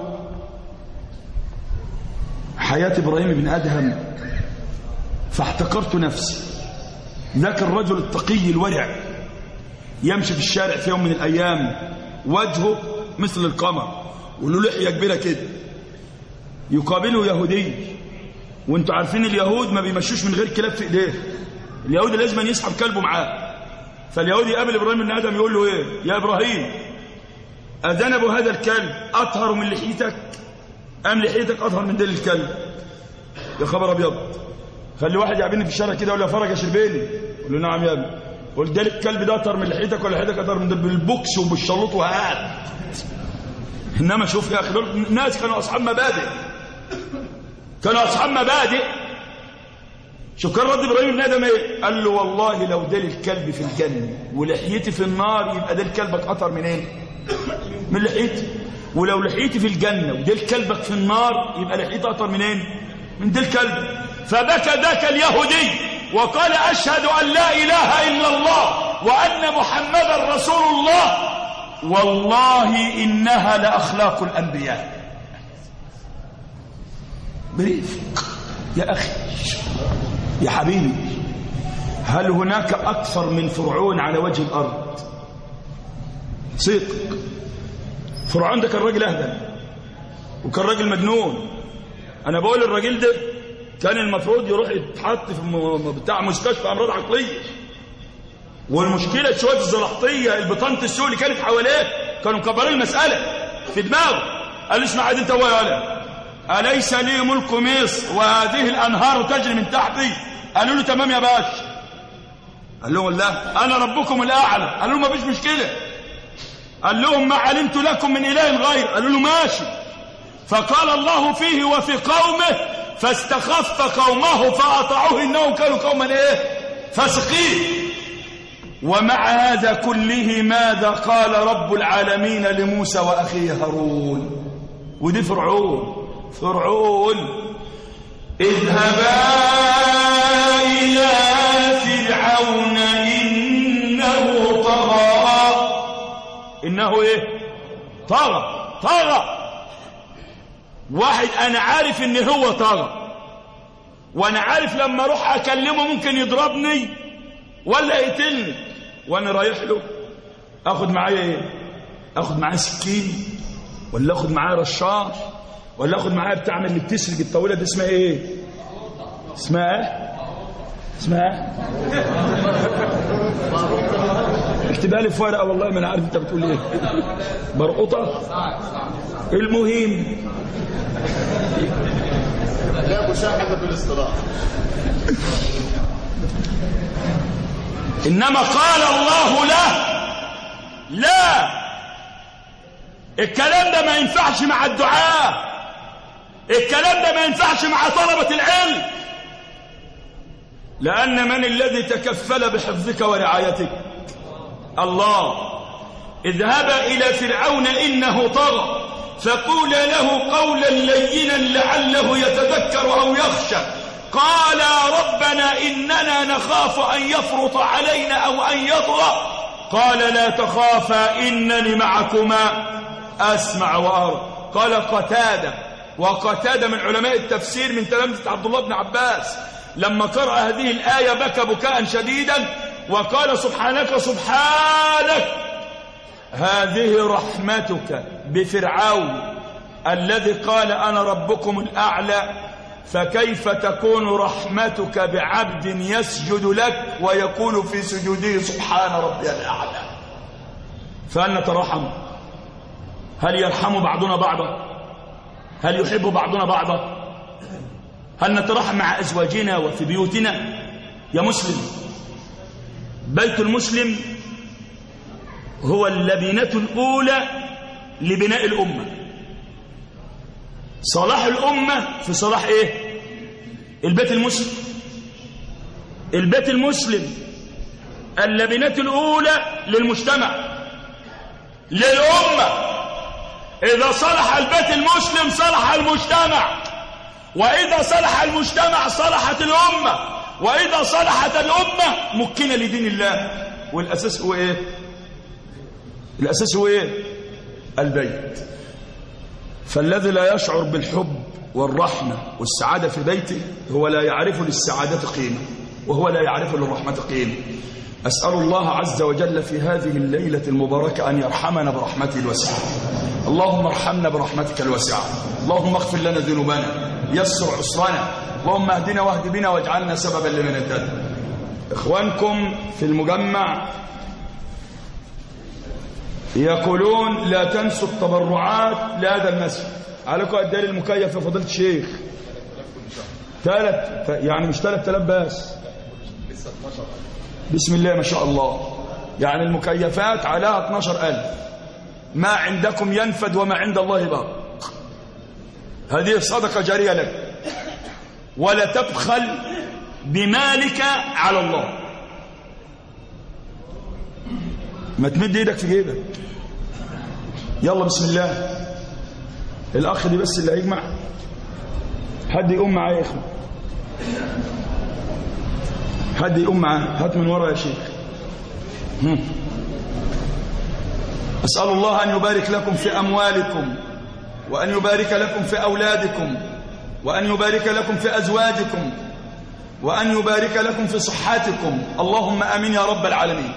حياة إبراهيم بن أدهم فاحتقرت نفسي. ذاك الرجل التقي الورع يمشي في الشارع في يوم من الأيام وجهه مثل القمر وله لحية كبيرة كده، يقابله يهودي، وانتوا عارفين اليهود ما بيمشوش من غير كلاب في ايديه، اليهودي لازم يسحب كلبه معاه. فاليهودي قابل إبراهيم بن آدم يقول له ايه؟ يا إبراهيم أذنب هذا الكلب أطهر من لحيتك أم لحيتك أطهر من ديل الكلب؟ يا خبر أبيض. خلي واحد يقابلني في الشارع كده يقول له يا فرج يا شربيني، يقول له نعم يا ابني. قول ده الكلب ده أطهر من لحيتك ولا لحيتك أطهر من ديل؟ بالبوكس وبالشلوط وهات. إنما شوف يا أخي دول الناس كانوا أصحاب مبادئ، كانوا أصحاب مبادئ. شوف كان رد إبراهيم بن آدم إيه؟ قال له والله لو ديل الكلب في الجنة ولحيتي في النار يبقى ديل كلبك أطهر من إيه؟ من لحيتي. ولو لحيتي في الجنة وديل كلبك في النار يبقى لحيتي أطهر من إيه؟ من ديل كلبك. فبكى ذاك اليهودي وقال أشهد أن لا إله إلا الله وأن محمدا رسول الله. والله إنها لأخلاق الأنبياء. بريفك يا أخي يا حبيبي، هل هناك أكثر من فرعون على وجه الأرض؟ صدق. فرعون ده كان راجل أهبل وكان راجل مجنون. أنا بقول الراجل ده كان المفروض يروح يتحط في بتاع مستشفى أمراض عقلية. والمشكلة شوية الزلطية البطانة السوء اللي كانت حواليه كانوا مكبرين المسألة في دماغه. قال اسمع عاد انت ويا أليس لي ملك مصر وهذه الأنهار تجري من تحتي؟ قالوا له تمام يا باشا. قال لهم لا أنا ربكم الأعلى. قال لهم ما فيش مشكلة. قال لهم ما علمت لكم من إله غير. قالوا له ماشي. فقال الله فيه وفي قومه فاستخف قومه فأطاعوه إنهم كانوا قوما إيه؟ فاسقين. ومع هذا كله ماذا قال رب العالمين لموسى وأخيه هارون؟ ودي فرعون. فرعون اذهبا إلى فرعون إنه طغى. إنه إيه؟ طغى. طغى. واحد أنا عارف إن هو طغى، وأنا عارف لما أروح أكلمه ممكن يضربني ولا يقتلني، وأنا رايح له أخذ معايا إيه؟ أخذ معايا سكين ولا أخذ معايا رشاش ولا أخذ معايا بتاع من اللي بتسرق الطاولة دي اسمها إيه؟ اسمها إيه؟ اسمها اكتبها لي في ورقة والله ما أنا عارف أنت بتقول إيه. برقطة. المهم لا مشاهدة بالاصطلاح. إنما قال الله له لا، الكلام ده ما ينفعش مع الدعاء، الكلام ده ما ينفعش مع طلبة العلم، لأن من الذي تكفل بحفظك ورعايتك؟ الله. اذهبا إلى فرعون إنه طغى فقولا له قولا لينا لعله يتذكر أو يخشى. قال ربنا إننا نخاف أن يفرط علينا أو أن يطغى. قال لا تخافا إنني معكما أسمع وأرى. قال قتادة، وقتادة من علماء التفسير من تلامذة عبد الله بن عباس، لما قرأ هذه الآية بكى بكاء شديدا وقال سبحانك سبحانك هذه رحمتك بفرعون الذي قال أنا ربكم الأعلى، فكيف تكون رحمتك بعبد يسجد لك ويقول في سجوده سبحان ربي الأعلى؟ فهل نترحم؟ هل يرحم بعضنا بعضا؟ هل يحب بعضنا بعضا؟ هل نترحم مع أزواجنا وفي بيوتنا؟ يا مسلم، بيت المسلم هو اللبنة الأولى لبناء الأمة. صلاح الأمة في صلاح إيه؟ البيت المسلم. البيت المسلم اللبنة الأولى للمجتمع للأمة. إذا صلح البيت المسلم صلح المجتمع، وإذا صلح المجتمع صلحت الأمة، وإذا صلحت الأمة مكنة لدين الله. والأساس هو إيه؟ الأساس هو إيه؟ البيت. فالذي لا يشعر بالحب والرحمة والسعادة في بيته هو لا يعرف للسعادة قيمة، وهو لا يعرف للرحمة قيمة. أسأل الله عز وجل في هذه الليلة المباركة أن يرحمنا برحمته الواسعة. اللهم ارحمنا برحمتك الواسعة. اللهم اغفر لنا ذنوبنا، يسر عسرنا، اللهم اهدنا واهد بنا واجعلنا سببا لمن اهتدى. إخوانكم في المجمع يقولون لا تنسوا التبرعات لهذا المسجد. عليكم قد ايه المكيف يا فضيلة الشيخ؟ ثلاث، يعني مش ثلاث آلاف بس، بسم الله ما شاء الله. يعني المكيفات عليها اثناشر ألف. ما عندكم ينفد وما عند الله باق. هذه صدقة جارية لك، ولا تبخل بمالك على الله. ما تمد ايدك في جيبك. يلا بسم الله. الاخ دي بس اللي هيجمع، حد يقوم معايا يا اخوان، حد يقوم معاه. هات من ورا يا شيخ. هم. أسأل الله أن يبارك لكم في أموالكم، وأن يبارك لكم في أولادكم، وأن يبارك لكم في أزواجكم، وأن يبارك لكم في صحتكم، اللهم آمين يا رب العالمين.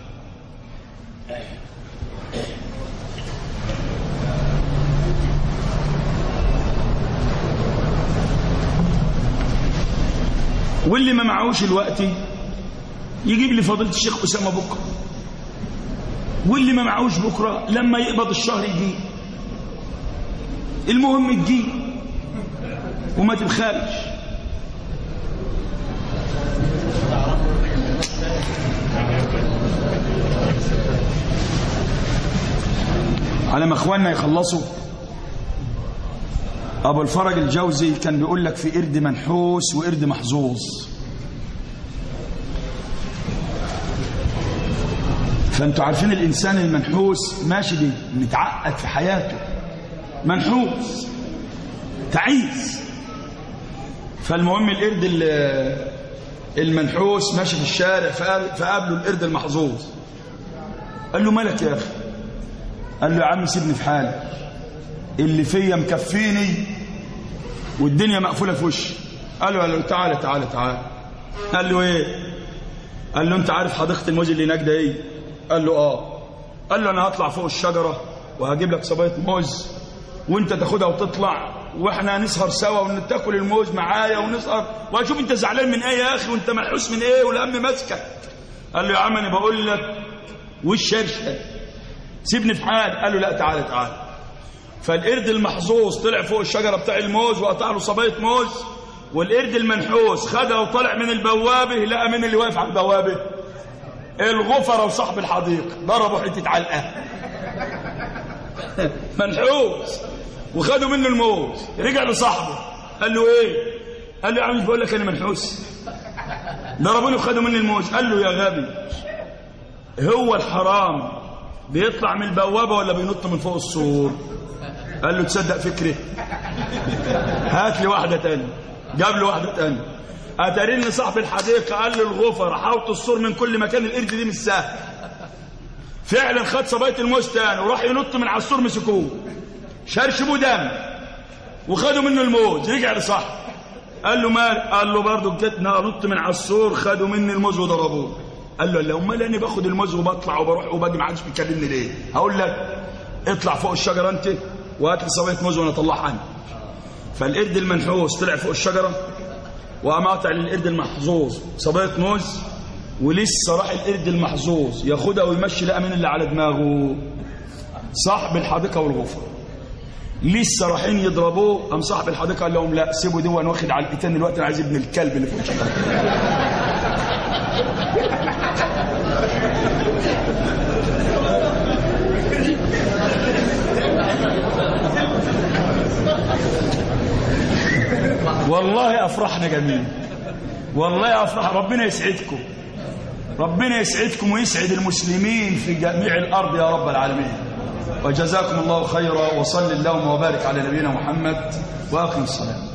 واللي ما معهوش الوقت يجيب لي فضيلة الشيخ أسامة بكرة، واللي ما معهوش بكرة لما يقبض الشهر يجي. المهم تجي وما تبخلش. على ما اخواننا يخلصوا، ابو الفرج الجوزي كان بيقول لك في قرد منحوس وقرد محظوظ. فانتوا عارفين الانسان المنحوس ماشي بيه متعقد في حياته، منحوس تعيس. فالمهم القرد المنحوس ماشي في الشارع، فقابله القرد المحظوظ. قال له مالك يا اخي؟ قال له يا عم سيبني في حالي، اللي فيا مكفيني والدنيا مقفوله في وشي. قال له قال له تعالى تعالى تعالى. قال له ايه؟ قال له انت عارف حديقه الموز اللي هناك ده ايه؟ قال له اه. قال له انا هطلع فوق الشجره وهجيب لك صبايه موز وانت تاخدها وتطلع، واحنا هنسهر سوا ونتاكل الموز معايا ونسهر، واشوف انت زعلان من ايه يا اخي وانت منحوس من ايه والهم ماسكك. قال له يا عم انا بقول لك والشرشر سيبني في حالي. قال له لا تعالى تعالى. فالقرد المحظوظ طلع فوق الشجره بتاع الموز وقطع له صبايه موز، والقرد المنحوس خدها وطلع من البوابه، لقى مين اللي واقف على البوابه؟ الغفره وصاحب الحديقه، ضربوا حته علقه. منحوس وخدوا منه الموز. رجع لصاحبه قال له ايه؟ قال له يا عم مش بقول لك انا منحوس؟ ضربوني وخدوا مني الموز. قال له يا غبي، هو الحرام بيطلع من البوابه ولا بينط من فوق السور؟ قال له تصدق فكري؟ هات لي واحده تانية. جاب له واحده تانية. اتارين صاحب الحديقه قال له الغفر حاوط السور من كل مكان، القرد دي مش سهل. فعلا خد صبايه الموز تاني وراح ينط من على السور، مسكوه شرشبوه دم وخدوا منه الموز. رجع لصاحبه قال له مال؟ قال له برضه جيتنا انط من على السور خدوا مني الموز وضربوه. قال له لا امال انا باخد الموز وبطلع وبروح وباجي ما حدش بيكلمني ليه؟ هقول لك اطلع فوق الشجره انت وهات لي صبايه موز وانا اطلعها انا. فالقرد المنحوس طلع فوق الشجره وقام قاطع للقرد المحظوظ صبايه موز، ولسه راح القرد المحظوظ ياخدها ويمشي، لقى مين اللي على دماغه؟ صاحب الحديقه والغفر. لسه رايحين يضربوه، قام صاحب الحديقه قال لهم لا سيبوا دي وانا واخد علقتين دلوقتي، انا عايز ابن الكلب اللي فوق الشجره. والله افرحنا جميل، والله افرح. ربنا يسعدكم، ربنا يسعدكم ويسعد المسلمين في جميع الارض يا رب العالمين. وجزاكم الله خيرا، وصل اللهم وبارك على نبينا محمد واقم الصلاه.